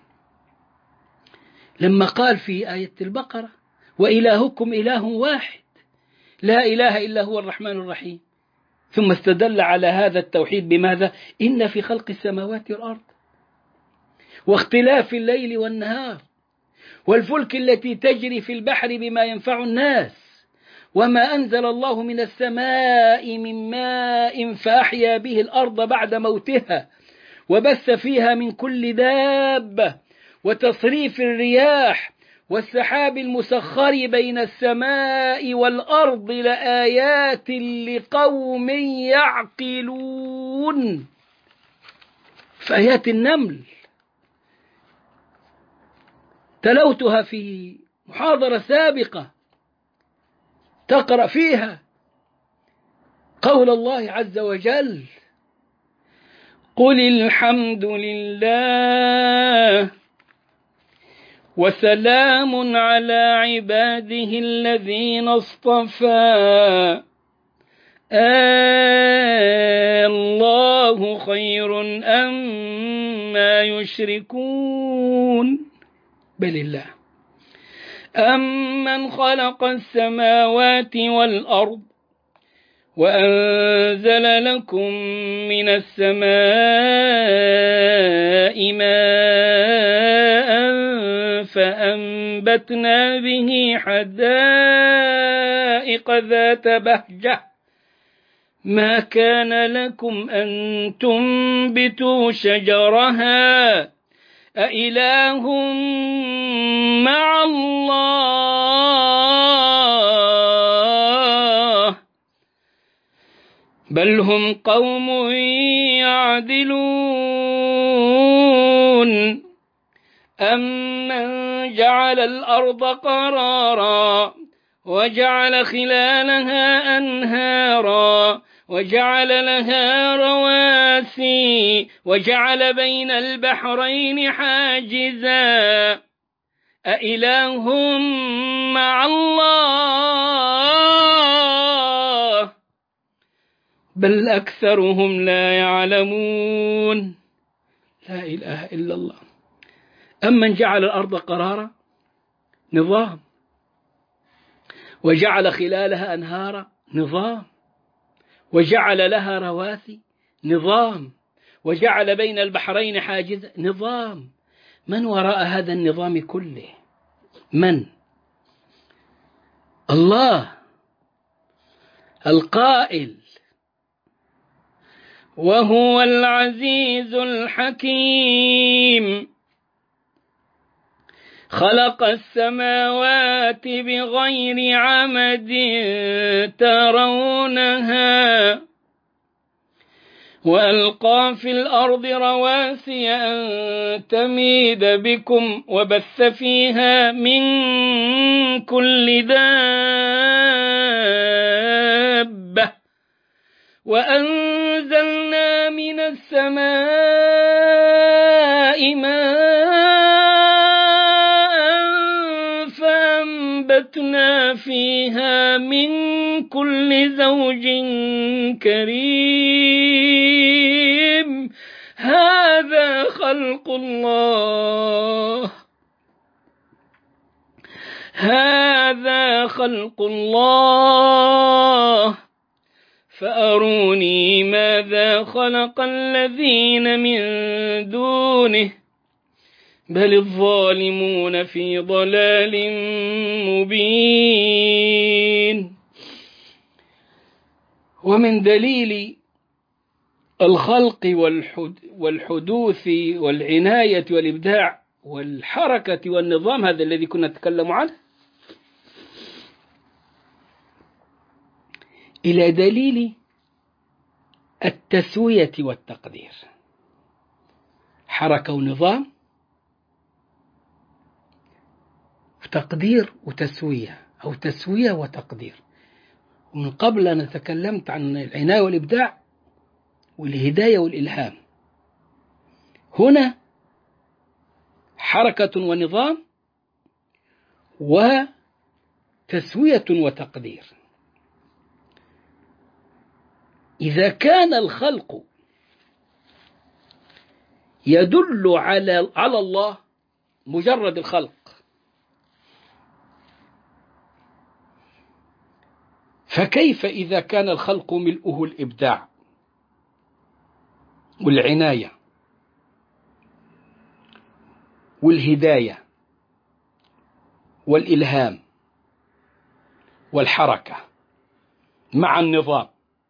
لما قال في آية البقرة وإلهكم إله واحد لا إله إلا هو الرحمن الرحيم، ثم استدل على هذا التوحيد بماذا؟ إن في خلق السماوات والأرض واختلاف الليل والنهار والفلك التي تجري في البحر بما ينفع الناس وما أنزل الله من السماء من ماء فأحيا به الأرض بعد موتها وبث فيها من كل دابة وتصريف الرياح والسحاب المسخر بين السماء والأرض لآيات لقوم يعقلون. في آيات النمل تلوتها في محاضرة سابقة تقرأ فيها قول الله عز وجل قل الحمد لله وسلام على عباده الذين اصطفى الله خير أما يشركون بل الله أمن خلق السماوات والأرض وأنزل لكم من السماء ماء فأنبتنا به حدائق ذات بهجة ما كان لكم أن تنبتوا شجرها أإله مع الله بل هم قوم يعدلون أمن جعل الأرض قرارا وجعل خلالها أنهارا وجعل لها رواسي وجعل بين البحرين حاجزا أإله مع الله بل أكثرهم لا يعلمون. لا إله إلا الله. أمن جعل الأرض قرارا نظام وجعل خلالها أنهارا نظام وجعل لها رواسي نظام وجعل بين البحرين حاجزا نظام. من وراء هذا النظام كله؟ من؟ الله القائل وهو العزيز الحكيم خلق السماوات بغير عمد ترونها وألقى في الأرض رواسي أن تميد بكم وبث فيها من كل دابة وأنزلنا من السماء ماء فأنبتنا فيها من كل زوج كريم هذا خلق الله هذا خلق الله فأروني ماذا خلق الذين من دونه بل الظالمون في ضلال مبين. ومن دليل الخلق والحدوث والعناية والإبداع والحركة والنظام هذا الذي كنا نتكلم عنه إلى دليل التسوية والتقدير. حركة ونظام وتقدير وتسوية أو تسوية وتقدير. ومن قبل أنا تكلمت عن العناية والإبداع والهداية والإلهام. هنا حركة ونظام وتسوية وتقدير. إذا كان الخلق يدل على على الله مجرد الخلق، فكيف إذا كان الخلق ملؤه الإبداع والعناية والهداية والإلهام والحركة مع النظام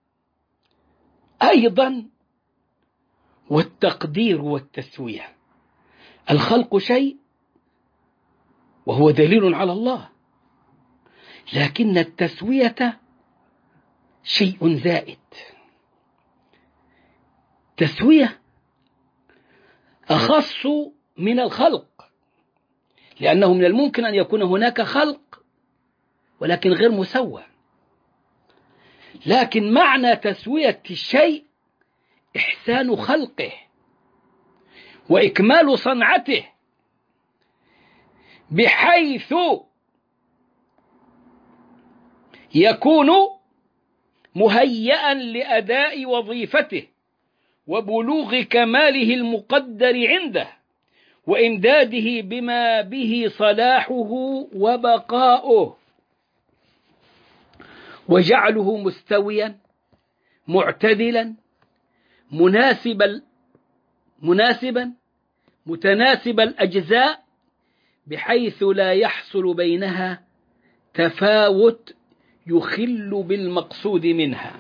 أيضا والتقدير والتسوية؟ الخلق شيء وهو دليل على الله، لكن التسوية شيء زائد. تسوية أخص من الخلق، لأنه من الممكن أن يكون هناك خلق ولكن غير مسوى، لكن معنى تسوية الشيء إحسان خلقه وإكمال صنعته بحيث يكون مهيئا لأداء وظيفته وبلوغ كماله المقدر عنده وإمداده بما به صلاحه وبقاؤه، وجعله مستويا معتدلا مناسبا مناسبا متناسب الأجزاء بحيث لا يحصل بينها تفاوت يخل بالمقصود منها.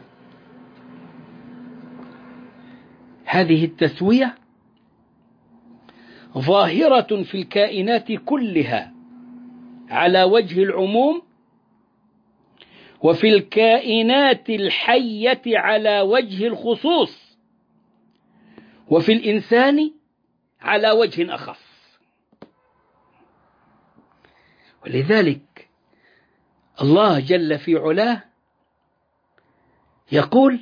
هذه التسوية ظاهرة في الكائنات كلها على وجه العموم، وفي الكائنات الحية على وجه الخصوص، وفي الإنسان على وجه أخص. ولذلك الله جل في علاه يقول: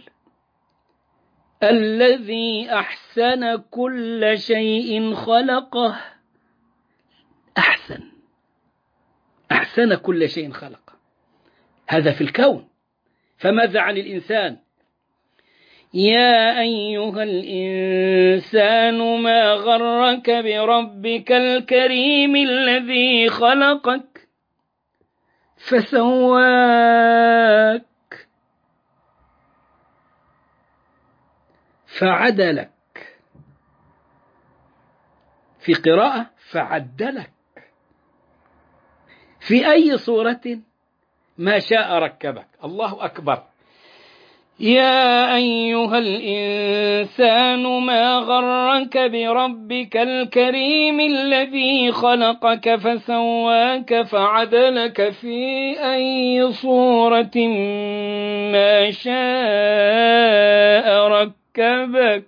الذي أحسن كل شيء خلقه. أحسن أحسن كل شيء خلقه، هذا في الكون. فماذا عن الإنسان؟ يا أيها الإنسان ما غرك بربك الكريم الذي خلقك فسواك فعدلك، في قراءة فعدلك، في أي صورة ما شاء ركبك. الله أكبر. يا أيها الإنسان ما غرك بربك الكريم الذي خلقك فسواك فعدلك في أي صورة ما شاء ركبك.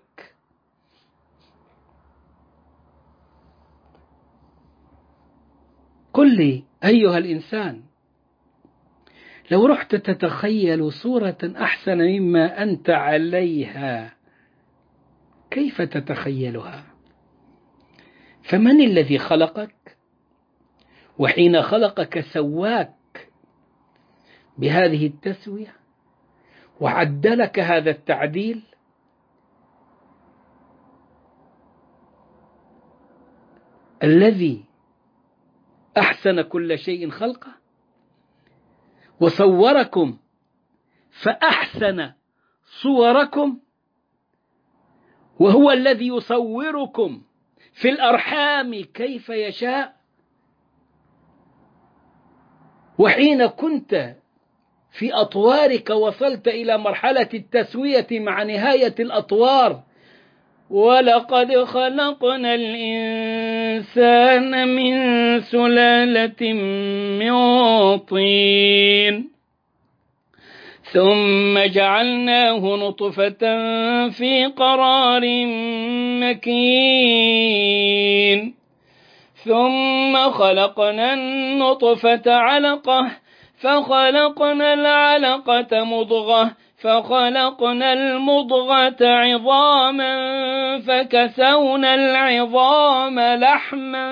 قل لي أيها الإنسان، لو رحت تتخيل صورة أحسن مما أنت عليها كيف تتخيلها؟ فمن الذي خلقك؟ وحين خلقك سواك بهذه التسوية وعدلك هذا التعديل. الذي أحسن كل شيء خلقه وصوركم فأحسن صوركم، وهو الذي يصوركم في الأرحام كيف يشاء. وحين كنت في أطوارك وصلت إلى مرحلة التسوية مع نهاية الأطوار: ولقد خلقنا الإنسان من سلالة من طين ثم جعلناه نطفة في قرار مكين ثم خلقنا النطفة علقة فخلقنا العلقة مضغة فخلقنا المضغة عظاما فكسونا العظام لحما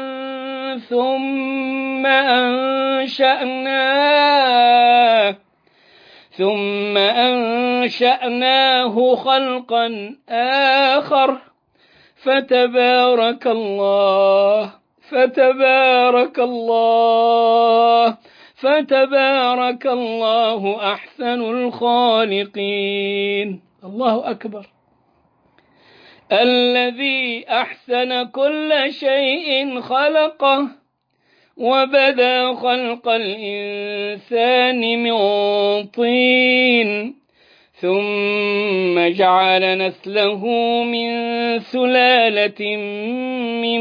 ثم أنشأناه ثم أنشأناه خلقا آخر فتبارك الله فتبارك الله فتبارك الله أحسن الخالقين. الله أكبر. الذي أحسن كل شيء خلقه وبدأ خلق الإنسان من طين ثم جعل نسله من سلالة من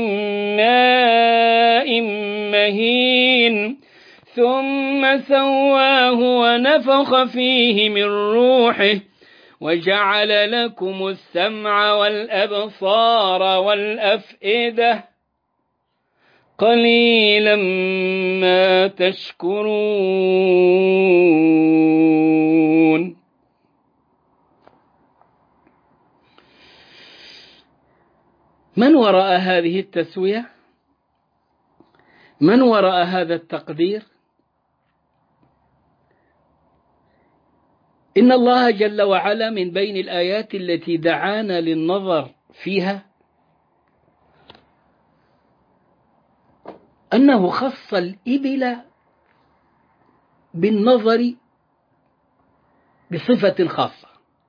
ماء مهين ثم سواه ونفخ فيه من روحه وجعل لكم السمع والأبصار والأفئدة قليلا ما تشكرون. من وراء هذه التسوية؟ من وراء هذا التقدير؟ إن الله جل وعلا من بين الآيات التي دعانا للنظر فيها أنه خص الإبل بالنظر بصفة خاصة.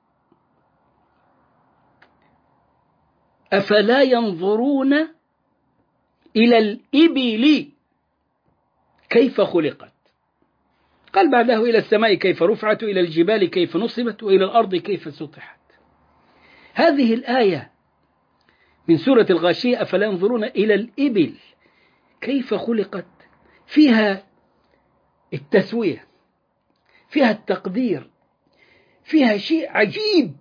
أفلا ينظرون إلى الإبل كيف خلقت؟ قال بعده إلى السماء كيف رفعت إلى الجبال كيف نصبت وإلى الأرض كيف سطحت. هذه الآية من سورة الغاشية أفلا ينظرون إلى الإبل كيف خلقت فيها التسوية، فيها التقدير، فيها شيء عجيب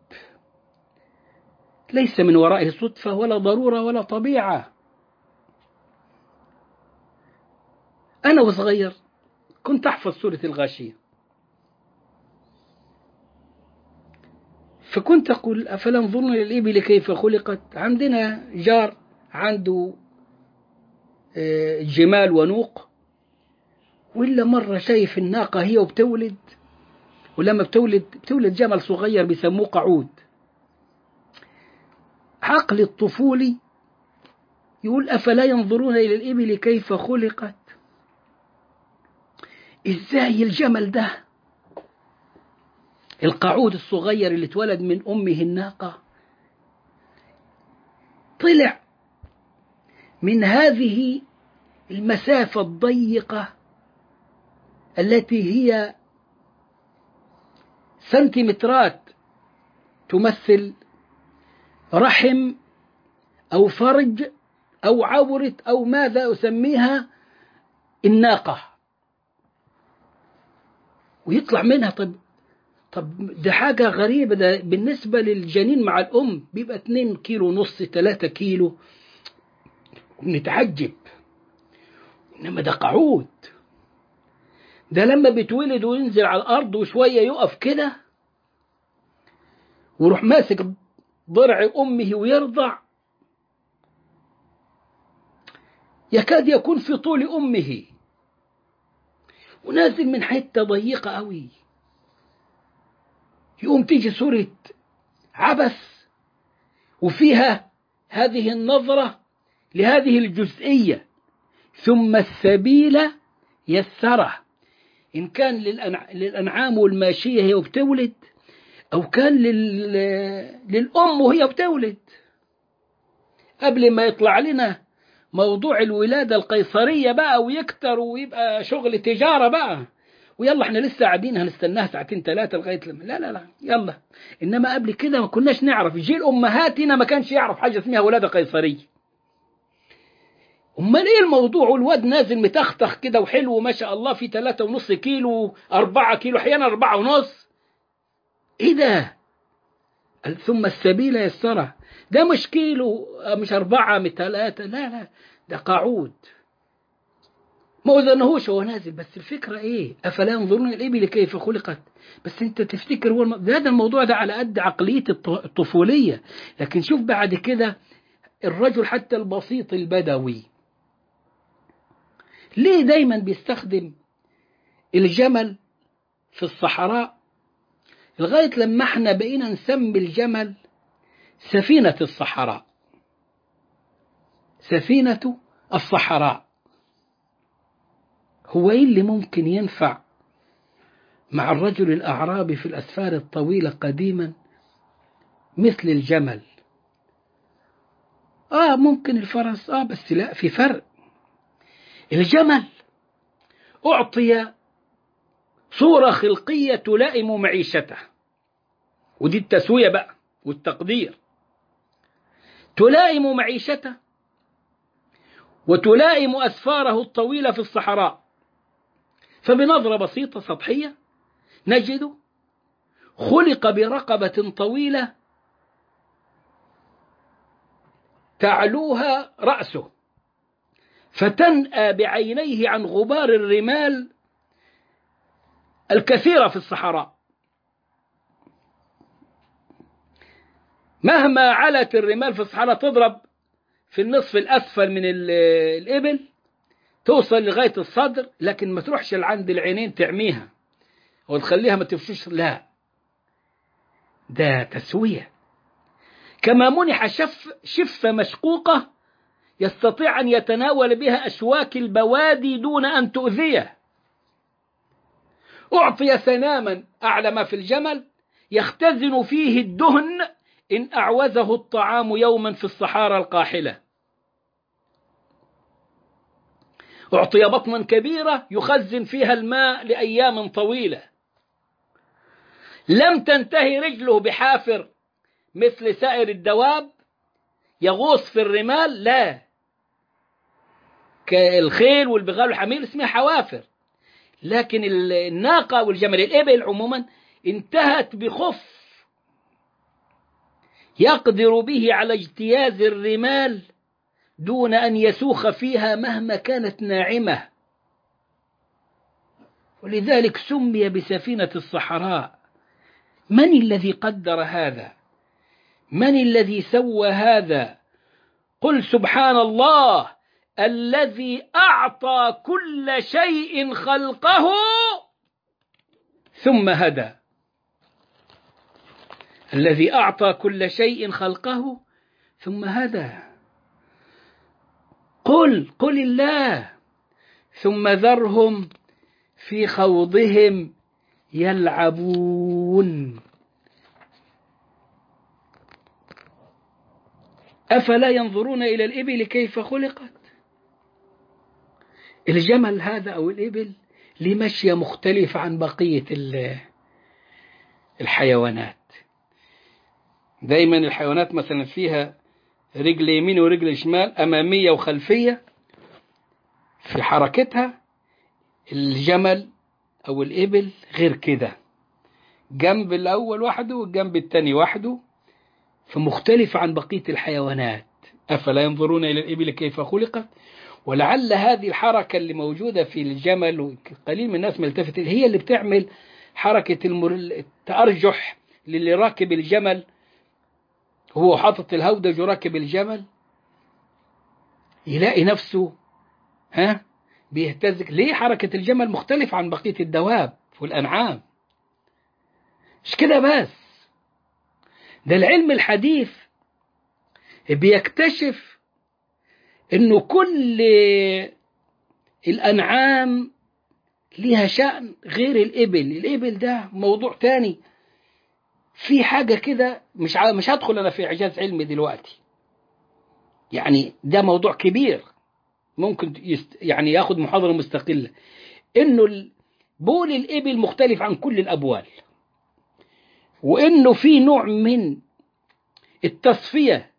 ليس من ورائه صدفة ولا ضرورة ولا طبيعة. أنا وصغير كنت أحفظ سورة الغاشية، فكنت أقول أفلا انظرنا إلى الإبل كيف خلقت. عندنا جار عنده جمال ونوق، وإلا مرة شايف الناقة هي وبتولد، ولما بتولد بتولد جمل صغير بيسموه قعود. عقل الطفولي يقول أفلا ينظرون إلى الإبل كيف خلقت. إزاي الجمل ده القعود الصغير اللي اتولد من أمه الناقة طلع من هذه المسافة الضيقة التي هي سنتيمترات تمثل رحم أو فرج أو عورة أو ماذا أسميها الناقة، ويطلع منها. طب طب ده حاجة غريبة، ده بالنسبة للجنين مع الأم بيبقى اتنين كيلو ونص ثلاثة كيلو، ونتعجب. إنما ده قعود، ده لما بيتولد وينزل على الأرض وشوية يقف كده ويروح ماسك ضرع أمه ويرضع، يكاد يكون في طول أمه، ونازل من حتة ضيقة قوي. يقوم تيجي سورة عبس وفيها هذه النظرة لهذه الجزئية، ثم السبيل يسره، إن كان للأنعام والماشية هي وبتولد، أو كان لل... للأم وهي بتولد. قبل ما يطلع لنا موضوع الولادة القيصرية بقى ويكتر ويبقى شغل تجارة بقى، ويلا احنا لسه قاعدين هنستناها ساعتين ثلاثة لغاية لما لا لا لا يلا. إنما قبل كده ما كناش نعرف، جيل أمهاتنا ما كانش يعرف حاجة اسمها ولادة قيصرية. أمال إيه الموضوع؟ والواد نازل متختخ كده وحلو ما شاء الله، في ثلاثة ونص كيلو أربعة كيلو أحيانا أربعة ونص. إيه ده؟ ثم السبيل يسره، ده مش كيلو مش أربعة من ثلاثة، لا لا ده قعود. ما أذنهوش هو نازل، بس الفكرة إيه؟ أفلا ينظرون الإبل كيف خلقت. بس أنت تفتكر هو الم... هذا الموضوع ده على قد عقلية الطفولية، لكن شوف بعد كده الرجل حتى البسيط البدوي ليه دايما بيستخدم الجمل في الصحراء، لغاية لما احنا بقينا نسمي الجمل سفينة الصحراء، سفينة الصحراء. هو ايه اللي ممكن ينفع مع الرجل الأعرابي في الأسفار الطويلة قديما مثل الجمل؟ آه ممكن الفرس، آه بس لا، في فرق. الجمل أعطي صورة خلقية تلائم معيشته، ودي التسوية بقى والتقدير، تلائم معيشته وتلائم أسفاره الطويلة في الصحراء. فبنظرة بسيطة سطحية نجد خلق برقبة طويلة تعلوها رأسه، فتنأى بعينيه عن غبار الرمال الكثيرة في الصحراء. مهما علت الرمال في الصحراء تضرب في النصف الأسفل من الإبل توصل لغاية الصدر، لكن ما تروحش لعند العينين تعميها وتخليها ما تفشش، لا، ده تسوية. كما منح شف شفة مشقوقة يستطيع أن يتناول بها أشواك البوادي دون أن تؤذيه. أعطي سناما أعلى ما في الجمل يختزن فيه الدهن إن أعوزه الطعام يوما في الصحارى القاحلة. أعطي بطنا كبيرة يخزن فيها الماء لأيام طويلة. لم تنتهي رجله بحافر مثل سائر الدواب يغوص في الرمال، لا، كالخيل والبغال والحمير اسمها حوافر، لكن الناقة والجمل الإبل عموما انتهت بخف يقدر به على اجتياز الرمال دون أن يسوخ فيها مهما كانت ناعمة، ولذلك سمي بسفينة الصحراء. من الذي قدر هذا؟ من الذي سوى هذا؟ قل سبحان الله الذي أعطى كل شيء خلقه ثم هدى. الذي أعطى كل شيء خلقه ثم هدى. قل قل الله ثم ذرهم في خوضهم يلعبون. أفلا ينظرون إلى الإبل كيف خلقت؟ الجمل هذا أو الإبل لمشية مختلفة عن بقية الحيوانات. دايما الحيوانات مثلا فيها رجل يمين ورجل شمال، أمامية وخلفية في حركتها. الجمل أو الإبل غير كده، جنب الأول وحده والجنب الثاني وحده، فمختلف عن بقية الحيوانات. أفلا ينظرون إلى الإبل كيف خلقت؟ ولعل هذه الحركة اللي موجودة في الجمل وقليل من الناس ملتفت هي اللي بتعمل حركة المر... التأرجح للي راكب الجمل، هو حاطط الهودج وراكب الجمل يلاقي نفسه ها بيهتز. ليه؟ حركة الجمل مختلفة عن بقية الدواب والأنعام. مش كده بس، ده العلم الحديث بيكتشف إنه كل الأنعام ليها شأن غير الإبل. الإبل ده موضوع تاني، في حاجة كده مش ع... مش هدخل أنا في إعجاز علمي دلوقتي، يعني ده موضوع كبير ممكن يست... يعني ياخد محاضرة مستقلة. إنه بول الإبل مختلف عن كل الأبوال، وإنه في نوع من التصفية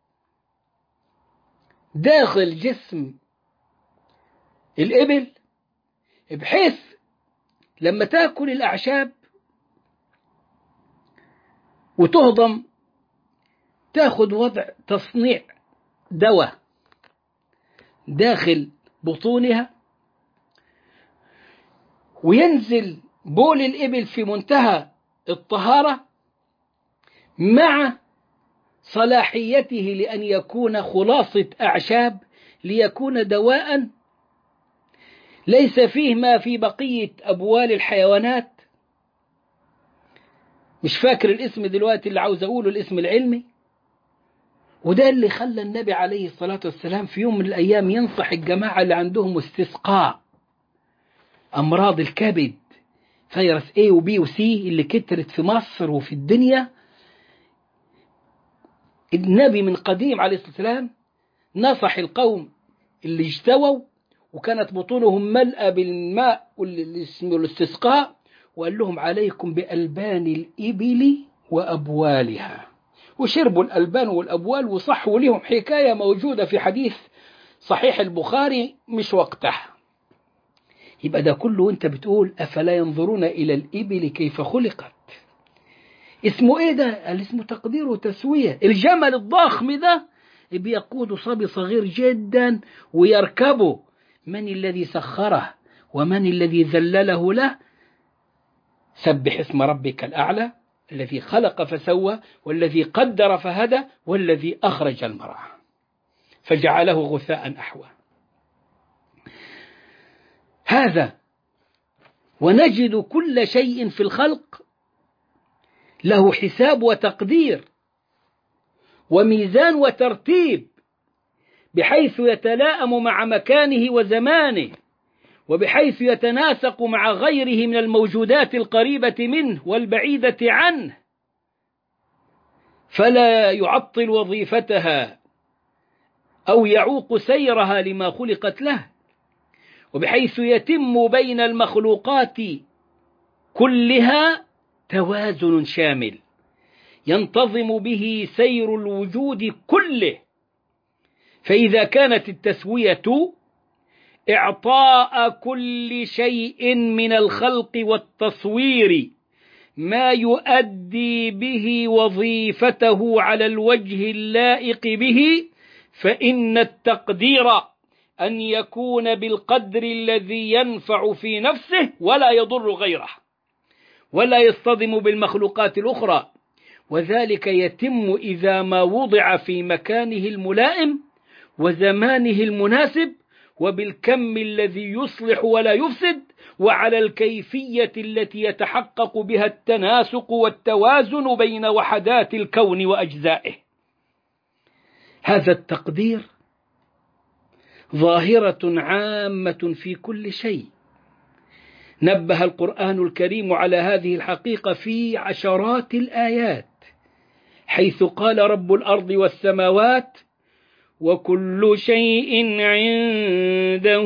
داخل جسم الإبل بحيث لما تأكل الأعشاب وتهضم تأخذ وضع تصنيع دواء داخل بطونها، وينزل بول الإبل في منتهى الطهارة مع صلاحيته لأن يكون خلاصة أعشاب ليكون دواء ليس فيه ما في بقية أبوال الحيوانات. مش فاكر الاسم دلوقتي اللي عاوز أقوله الاسم العلمي. وده اللي خلى النبي عليه الصلاة والسلام في يوم من الأيام ينصح الجماعة اللي عندهم استسقاء أمراض الكبد فيروس A و B و C اللي كترت في مصر وفي الدنيا. النبي من قديم عليه الصلاة والسلام نصح القوم اللي اجتووا وكانت بطونهم ملأة بالماء والاستسقاء وقال لهم عليكم بألبان الإبل وأبوالها، وشربوا الألبان والأبوال وصحوا لهم حكاية موجودة في حديث صحيح البخاري مش وقتها. يبقى ده كله وانت بتقول أفلا ينظرون إلى الإبل كيف خلقت. اسمه ايه ده؟ قال اسمه تقدير وتسوية. الجمل الضخم ده بيقود صبي صغير جدا ويركبه. من الذي سخره ومن الذي ذلله له؟ سبح اسم ربك الأعلى الذي خلق فسوى والذي قدر فهدى والذي أخرج المرعى فجعله غثاء أحوى. هذا ونجد كل شيء في الخلق له حساب وتقدير وميزان وترتيب بحيث يتلائم مع مكانه وزمانه وبحيث يتناسق مع غيره من الموجودات القريبة منه والبعيدة عنه، فلا يعطل وظيفتها أو يعوق سيرها لما خلقت له، وبحيث يتم بين المخلوقات كلها توازن شامل ينتظم به سير الوجود كله. فإذا كانت التسوية إعطاء كل شيء من الخلق والتصوير ما يؤدي به وظيفته على الوجه اللائق به، فإن التقدير أن يكون بالقدر الذي ينفع في نفسه ولا يضر غيره ولا يصطدم بالمخلوقات الأخرى، وذلك يتم إذا ما وضع في مكانه الملائم وزمانه المناسب وبالكم الذي يصلح ولا يفسد وعلى الكيفية التي يتحقق بها التناسق والتوازن بين وحدات الكون وأجزائه. هذا التقدير ظاهرة عامة في كل شيء. نبه القرآن الكريم على هذه الحقيقة في عشرات الآيات، حيث قال رب الأرض والسماوات وكل شيء عنده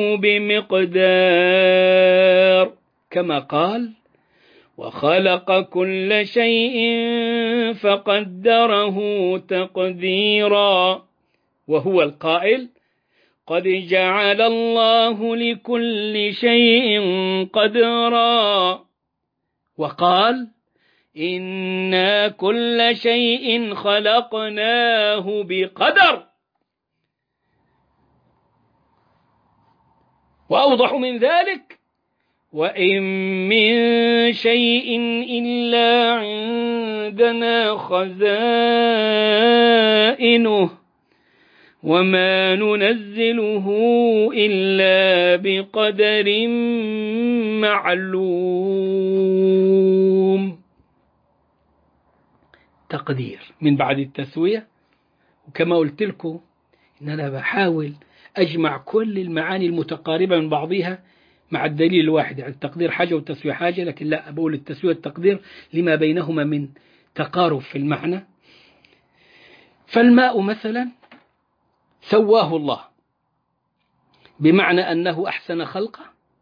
بمقدار، كما قال وخلق كل شيء فقدره تقديرا، وهو القائل قد جعل الله لكل شيء قدرا، وقال إنا كل شيء خلقناه بقدر. وأوضح من ذلك وإن من شيء إلا عندنا خزائنه وما ننزله إلا بقدر معلوم. تقدير من بعد التسوية. وكما قلت لكم إن أنا بحاول أجمع كل المعاني المتقاربة من بعضها مع الدليل الواحد، يعني التقدير حاجة والتسوية حاجة، لكن لا بقول التسوية والتقدير لما بينهما من تقارب في المعنى. فالماء مثلا سواه الله بمعنى أنه أحسن خلقه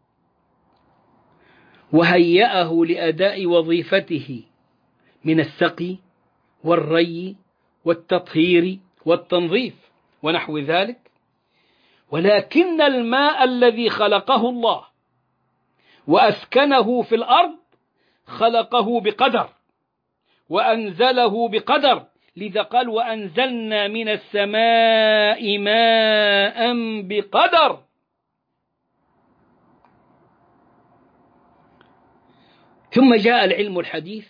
وهيأه لأداء وظيفته من السقي والري والتطهير والتنظيف ونحو ذلك. ولكن الماء الذي خلقه الله وأسكنه في الأرض خلقه بقدر وأنزله بقدر، لذا قال وأنزلنا من السماء ماء بقدر. ثم جاء العلم الحديث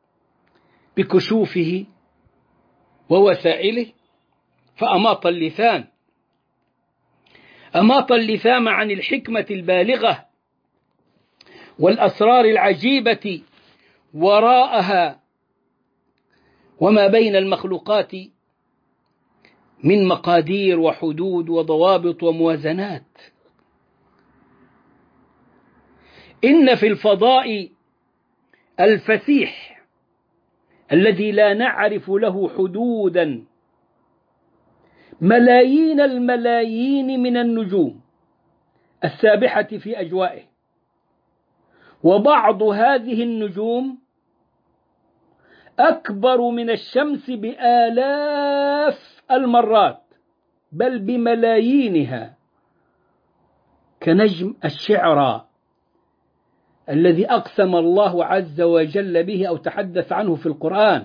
بكشوفه ووسائله فأماط اللثام أماط اللثام عن الحكمة البالغة والأسرار العجيبة وراءها وما بين المخلوقات من مقادير وحدود وضوابط وموازنات. إن في الفضاء الفسيح الذي لا نعرف له حدودا ملايين الملايين من النجوم السابحة في أجوائه، وبعض هذه النجوم أكبر من الشمس بآلاف المرات بل بملايينها، كنجم الشعرى الذي أقسم الله عز وجل به أو تحدث عنه في القرآن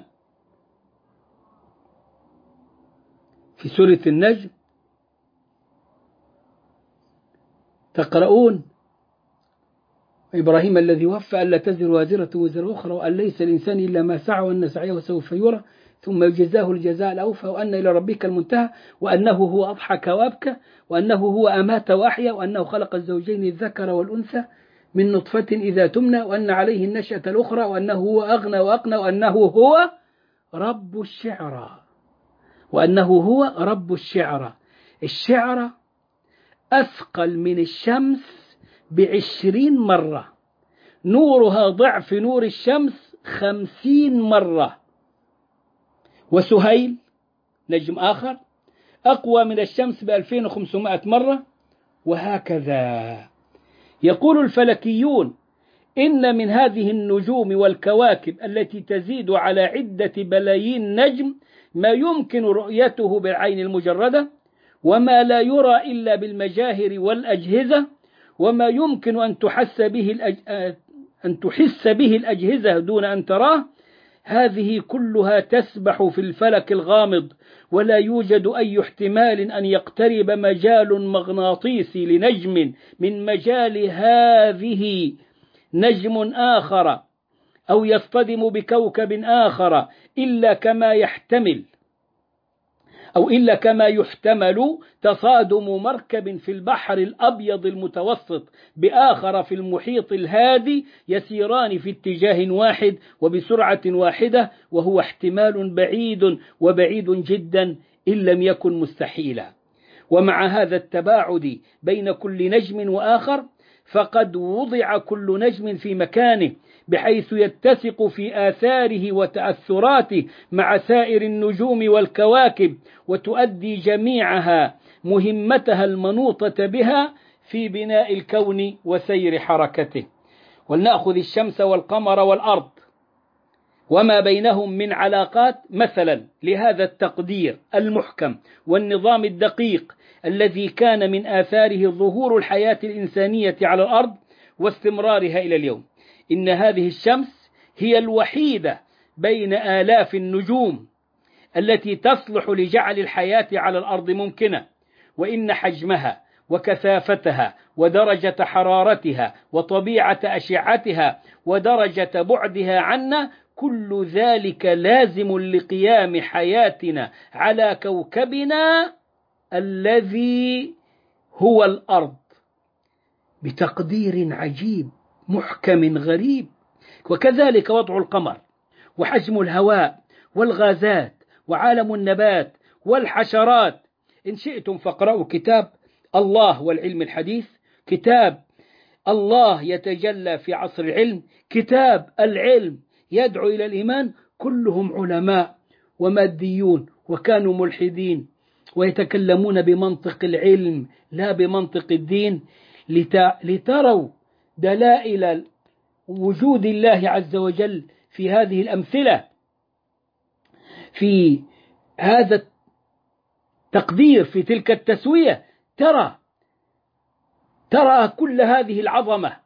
في سورة النجم. تقرؤون إبراهيم الذي وفى ألا تزر وازرة وزر أخرى وأن ليس الإنسان إلا ما سعى وأن سعيه سوف يرى ثم يجزاه الجزاء الأوفى وأن إلى ربك المنتهى وأنه هو أضحك وأبكى وأنه هو أمات وأحيا وأنه خلق الزوجين الذكر والأنثى من نطفة إذا تمنى وأن عليه النشأة الأخرى وأنه هو أغنى وأقنى وأنه هو رب الشعرى وأنه هو رب الشعرى. الشعرى أثقل من الشمس بعشرين مرة، نورها ضعف نور الشمس خمسين مرة. وسهيل نجم آخر أقوى من الشمس بألفين وخمسمائة مرة، وهكذا. يقول الفلكيون إن من هذه النجوم والكواكب التي تزيد على عدة بلايين نجم ما يمكن رؤيته بالعين المجردة، وما لا يرى إلا بالمجاهر والأجهزة، وما يمكن أن تحس به الأج... أن تحس به الأجهزة دون أن تراه. هذه كلها تسبح في الفلك الغامض، ولا يوجد أي احتمال أن يقترب مجال مغناطيسي لنجم من مجال هذه نجم آخر أو يصطدم بكوكب آخر إلا كما يحتمل أو إلا كما يحتمل تصادم مركب في البحر الأبيض المتوسط بآخر في المحيط الهادي يسيران في اتجاه واحد وبسرعة واحدة، وهو احتمال بعيد وبعيد جدا إن لم يكن مستحيلا. ومع هذا التباعد بين كل نجم وآخر فقد وضع كل نجم في مكانه بحيث يتسق في آثاره وتأثراته مع سائر النجوم والكواكب، وتؤدي جميعها مهمتها المنوطة بها في بناء الكون وسير حركته. ولنأخذ الشمس والقمر والأرض وما بينهم من علاقات مثلا لهذا التقدير المحكم والنظام الدقيق الذي كان من آثاره ظهور الحياة الإنسانية على الأرض واستمرارها إلى اليوم. إن هذه الشمس هي الوحيدة بين آلاف النجوم التي تصلح لجعل الحياة على الأرض ممكنة، وإن حجمها وكثافتها ودرجة حرارتها وطبيعة أشعتها ودرجة بعدها عنا كل ذلك لازم لقيام حياتنا على كوكبنا الذي هو الأرض بتقدير عجيب محكم غريب. وكذلك وضع القمر وحجم الهواء والغازات وعالم النبات والحشرات. إن شئتم فاقرأوا كتاب الله والعلم الحديث، كتاب الله يتجلى في عصر العلم، كتاب العلم يدعو إلى الإيمان. كلهم علماء وماديون وكانوا ملحدين ويتكلمون بمنطق العلم لا بمنطق الدين، لتروا دلائل وجود الله عز وجل في هذه الأمثلة، في هذا التقدير، في تلك التسوية. ترى ترى كل هذه العظمة.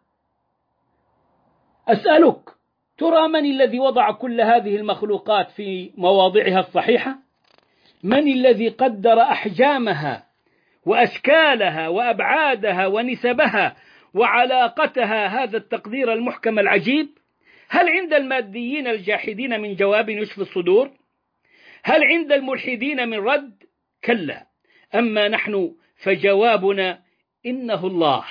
أسألك، ترى من الذي وضع كل هذه المخلوقات في مواضعها الصحيحة؟ من الذي قدر أحجامها وأشكالها وأبعادها ونسبها وعلاقتها هذا التقدير المحكم العجيب؟ هل عند الماديين الجاحدين من جواب يشفي الصدور؟ هل عند الملحدين من رد؟ كلا، أما نحن فجوابنا إنه الله،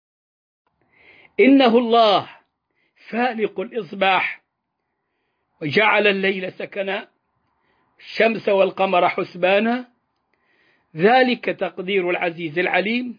إنه الله فالق الإصباح وجعل الليل سكنا الشمس والقمر حسبانا ذلك تقدير العزيز العليم.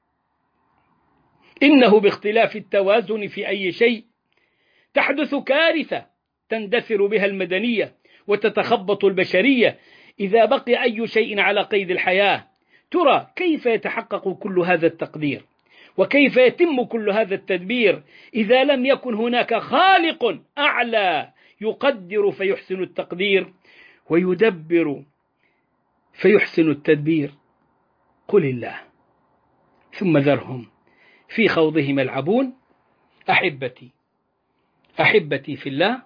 إنه باختلاف التوازن في أي شيء تحدث كارثة تندثر بها المدنية وتتخبط البشرية إذا بقي أي شيء على قيد الحياة. ترى كيف يتحقق كل هذا التقدير وكيف يتم كل هذا التدبير إذا لم يكن هناك خالق أعلى يقدر فيحسن التقدير ويدبر فيحسن التدبير؟ قل الله ثم ذرهم في خوضهم يلعبون. أحبتي أحبتي في الله،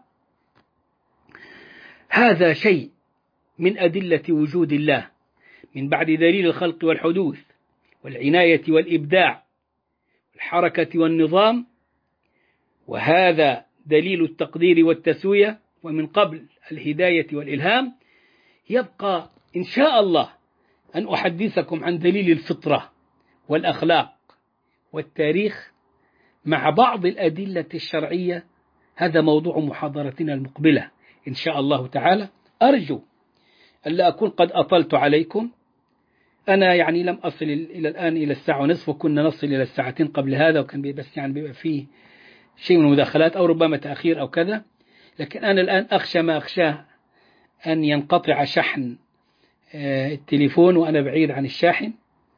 هذا شيء من أدلة وجود الله من بعد دليل الخلق والحدوث والعناية والإبداع والحركة والنظام، وهذا دليل التقدير والتسوية، ومن قبل الهداية والإلهام. يبقى إن شاء الله أن أحدثكم عن دليل الفطرة والأخلاق والتاريخ مع بعض الأدلة الشرعية. هذا موضوع محاضرتنا المقبلة إن شاء الله تعالى. أرجو ألا أكون قد أطلت عليكم. أنا يعني لم أصل إلى الآن إلى الساعة ونصف، وكنا نصل إلى الساعتين قبل هذا، وكان بس يعني بيبقى فيه شيء من المداخلات أو ربما تأخير أو كذا. لكن أنا الآن أخشى ما أخشاه أن ينقطع شحن التليفون وأنا بعيد عن الشاحن.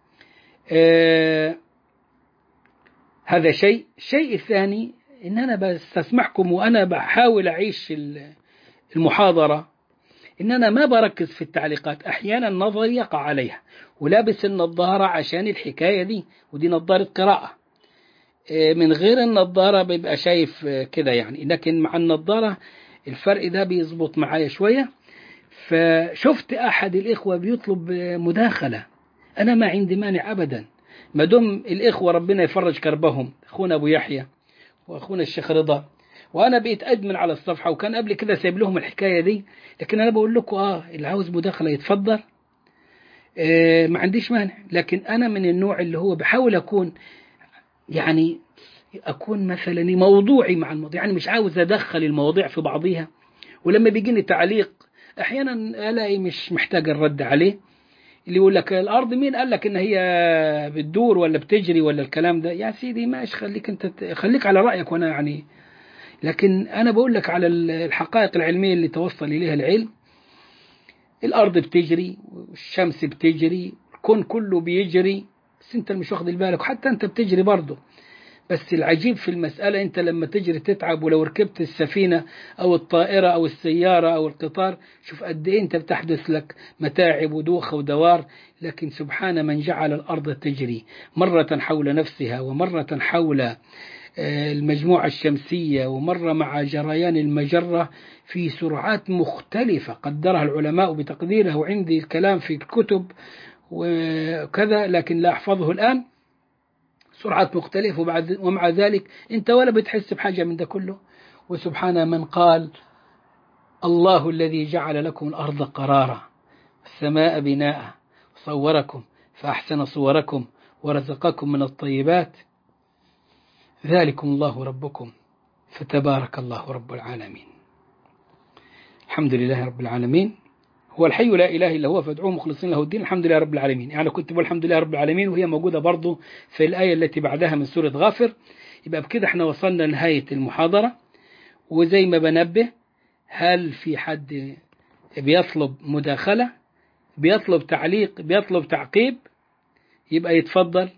هذا شيء. الشيء الثاني إن أنا بستسمحكم وأنا بحاول أعيش المحاضرة إن أنا ما بركز في التعليقات. أحيانا نظري يقع عليها ولابس النظارة عشان الحكاية دي، ودي نظارة قراءة. من غير النظارة بيبقى شايف كده يعني، لكن مع النظارة الفرق ده بيظبط معايا شوية. فشفت أحد الإخوة بيطلب مداخلة، أنا ما عندي مانع أبدا ما دام الإخوة ربنا يفرج كربهم، أخونا أبو يحيى وأخونا الشيخ رضا، وأنا بقيت أدمن على الصفحة، وكان قبل كده سايب لهم الحكاية دي. لكن أنا بقول لكم آه اللي عاوز مداخلة يتفضل، آه ما عنديش مانع. لكن أنا من النوع اللي هو بحاول أكون يعني أكون مثلا موضوعي مع الموضوع، يعني مش عاوز أدخل المواضيع في بعضيها. ولما بيجيني تعليق أحيانا ألاقي مش محتاج الرد عليه، اللي يقول لك الأرض مين قال لك إن هي بتدور ولا بتجري ولا الكلام ده. يا سيدي ماشي، خليك أنت خليك على رأيك وأنا يعني، لكن أنا بقول لك على الحقائق العلمية اللي توصل إليها العلم. الأرض بتجري والشمس بتجري، الكون كله بيجري، بس أنت مش واخد بالك، وحتى أنت بتجري برضه. بس العجيب في المسألة أنت لما تجري تتعب، ولو ركبت السفينة أو الطائرة أو السيارة أو القطار شوف قد إيه أنت بتحدث لك متاعب ودوخة ودوار. لكن سبحان من جعل الأرض تجري مرة حول نفسها ومرة حول المجموعة الشمسية ومرة مع جريان المجرة في سرعات مختلفة قدرها العلماء بتقديرها، وعندي الكلام في الكتب وكذا لكن لا أحفظه الآن. سرعات مختلفة، وبعد ومع ذلك أنت ولا بتحس بحاجة من ده كله. وسبحان من قال الله الذي جعل لكم الأرض قرارا السماء بناء صوركم فأحسن صوركم ورزقكم من الطيبات ذلكم الله ربكم فتبارك الله رب العالمين. الحمد لله رب العالمين، هو الحي لا إله إلا هو فادعوه مخلصين له الدين الحمد لله رب العالمين. يعني كنت بقول الحمد لله رب العالمين وهي موجودة برضو في الآية التي بعدها من سورة غافر. يبقى بكده احنا وصلنا لنهاية المحاضرة. وزي ما بنبه، هل في حد بيطلب مداخلة، بيطلب تعليق، بيطلب تعقيب، يبقى يتفضل،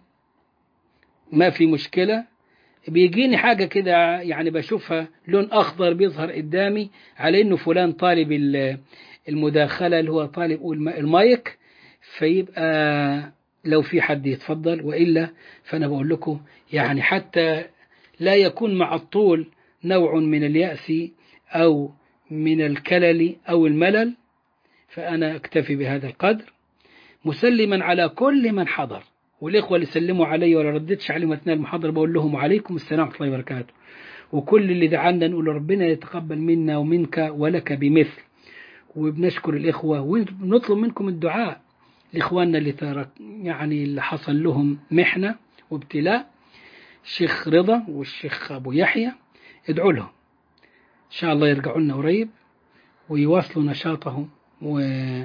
ما في مشكلة. بيجيني حاجة كده يعني بشوفها لون أخضر بيظهر قدامي على إنه فلان طالب المداخلة اللي هو طالب المايك، فيبقى لو في حد يتفضل، وإلا فأنا بقول لكم يعني حتى لا يكون مع الطول نوع من اليأس أو من الكلل أو الملل، فأنا أكتفي بهذا القدر مسلما على كل من حضر. والإخوة اللي سلموا علي ولا ردتش عليهم أثناء المحاضرة بقول لهم وعليكم السلام ورحمة الله وبركاته. وكل اللي دعانا نقول ربنا يتقبل منا ومنك ولك بمثل. وبنشكر الإخوة ونطلب منكم الدعاء لإخواننا اللي ترك يعني اللي حصل لهم محنة وابتلاء، الشيخ رضا والشيخ أبو يحيى، ادعوا لهم إن شاء الله يرجعوا لنا قريب ويواصلوا نشاطهم و...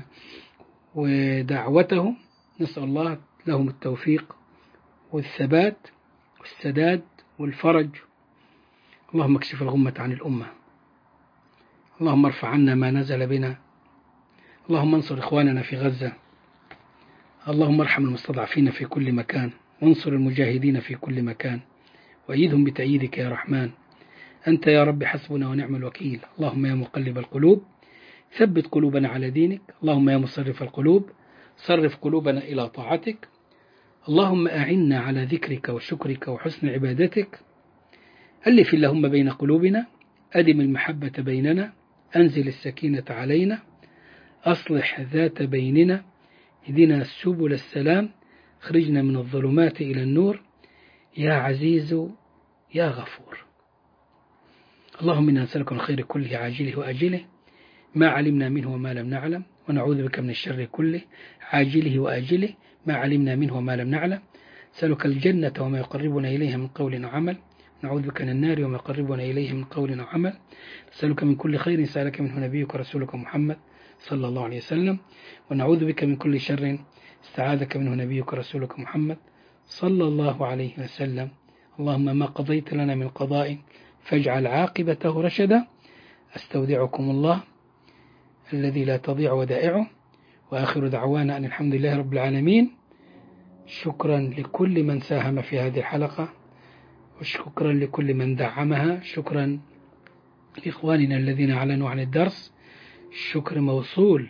ودعوتهم. نسأل الله لهم التوفيق والثبات والسداد والفرج. اللهم اكشف الغمة عن الأمة، اللهم ارفع عنا ما نزل بنا، اللهم انصر إخواننا في غزة، اللهم ارحم المستضعفين في كل مكان، وانصر المجاهدين في كل مكان، وأيدهم بتأييدك يا رحمن. أنت يا رب حسبنا ونعم الوكيل. اللهم يا مقلب القلوب ثبت قلوبنا على دينك، اللهم يا مصرف القلوب صرف قلوبنا إلى طاعتك، اللهم أعنا على ذكرك وشكرك وحسن عبادتك، ألف اللهم بين قلوبنا، أدم المحبة بيننا، أنزل السكينة علينا، أصلح ذات بيننا، اهدنا سبل السلام، خرجنا من الظلمات إلى النور، يا عزيز يا غفور. اللهم إنا نسألك من خير كله عاجله وآجله ما علمنا منه وما لم نعلم، ونعوذ بك من الشر كله عاجله وآجله ما علمنا منه وما لم نعلم. نسألك الجنة وما يقربنا إليها من قول وعمل، نعوذ بك من النار وما يقربنا إليه من قول وعمل. نسألك من كل خير سألك منه نبيك ورسولك محمد صلى الله عليه وسلم، ونعوذ بك من كل شر استعاذك منه نبيك ورسولك محمد صلى الله عليه وسلم. اللهم ما قضيت لنا من قضاء فاجعل عاقبته رشدا. أستودعكم الله الذي لا تضيع ودائعه، وآخر دعوانا أن الحمد لله رب العالمين. شكرا لكل من ساهم في هذه الحلقة، وشكرا لكل من دعمها، شكرا لإخواننا الذين أعلنوا عن الدرس، الشكر موصول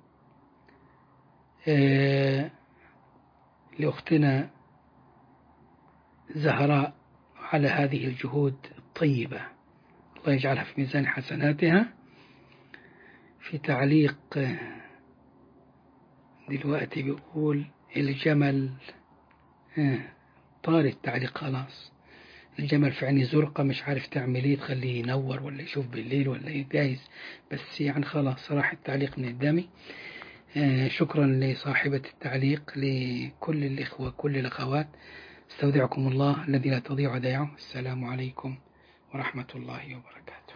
آه لأختنا زهراء على هذه الجهود الطيبة، الله يجعلها في ميزان حسناتها. في تعليق دلوقتي بيقول الجمل آه طار التعليق خلاص، الجمل في عيني زرقة مش عارف تعمل ايه، تخليه ينور ولا يشوف بالليل ولا ايه، جايز بس يعني خلاص راح التعليق من قدامي. آه شكرا لصاحبة التعليق، لكل الإخوة كل الأخوات. استودعكم الله الذي لا تضيع ودائعه. السلام عليكم ورحمة الله وبركاته.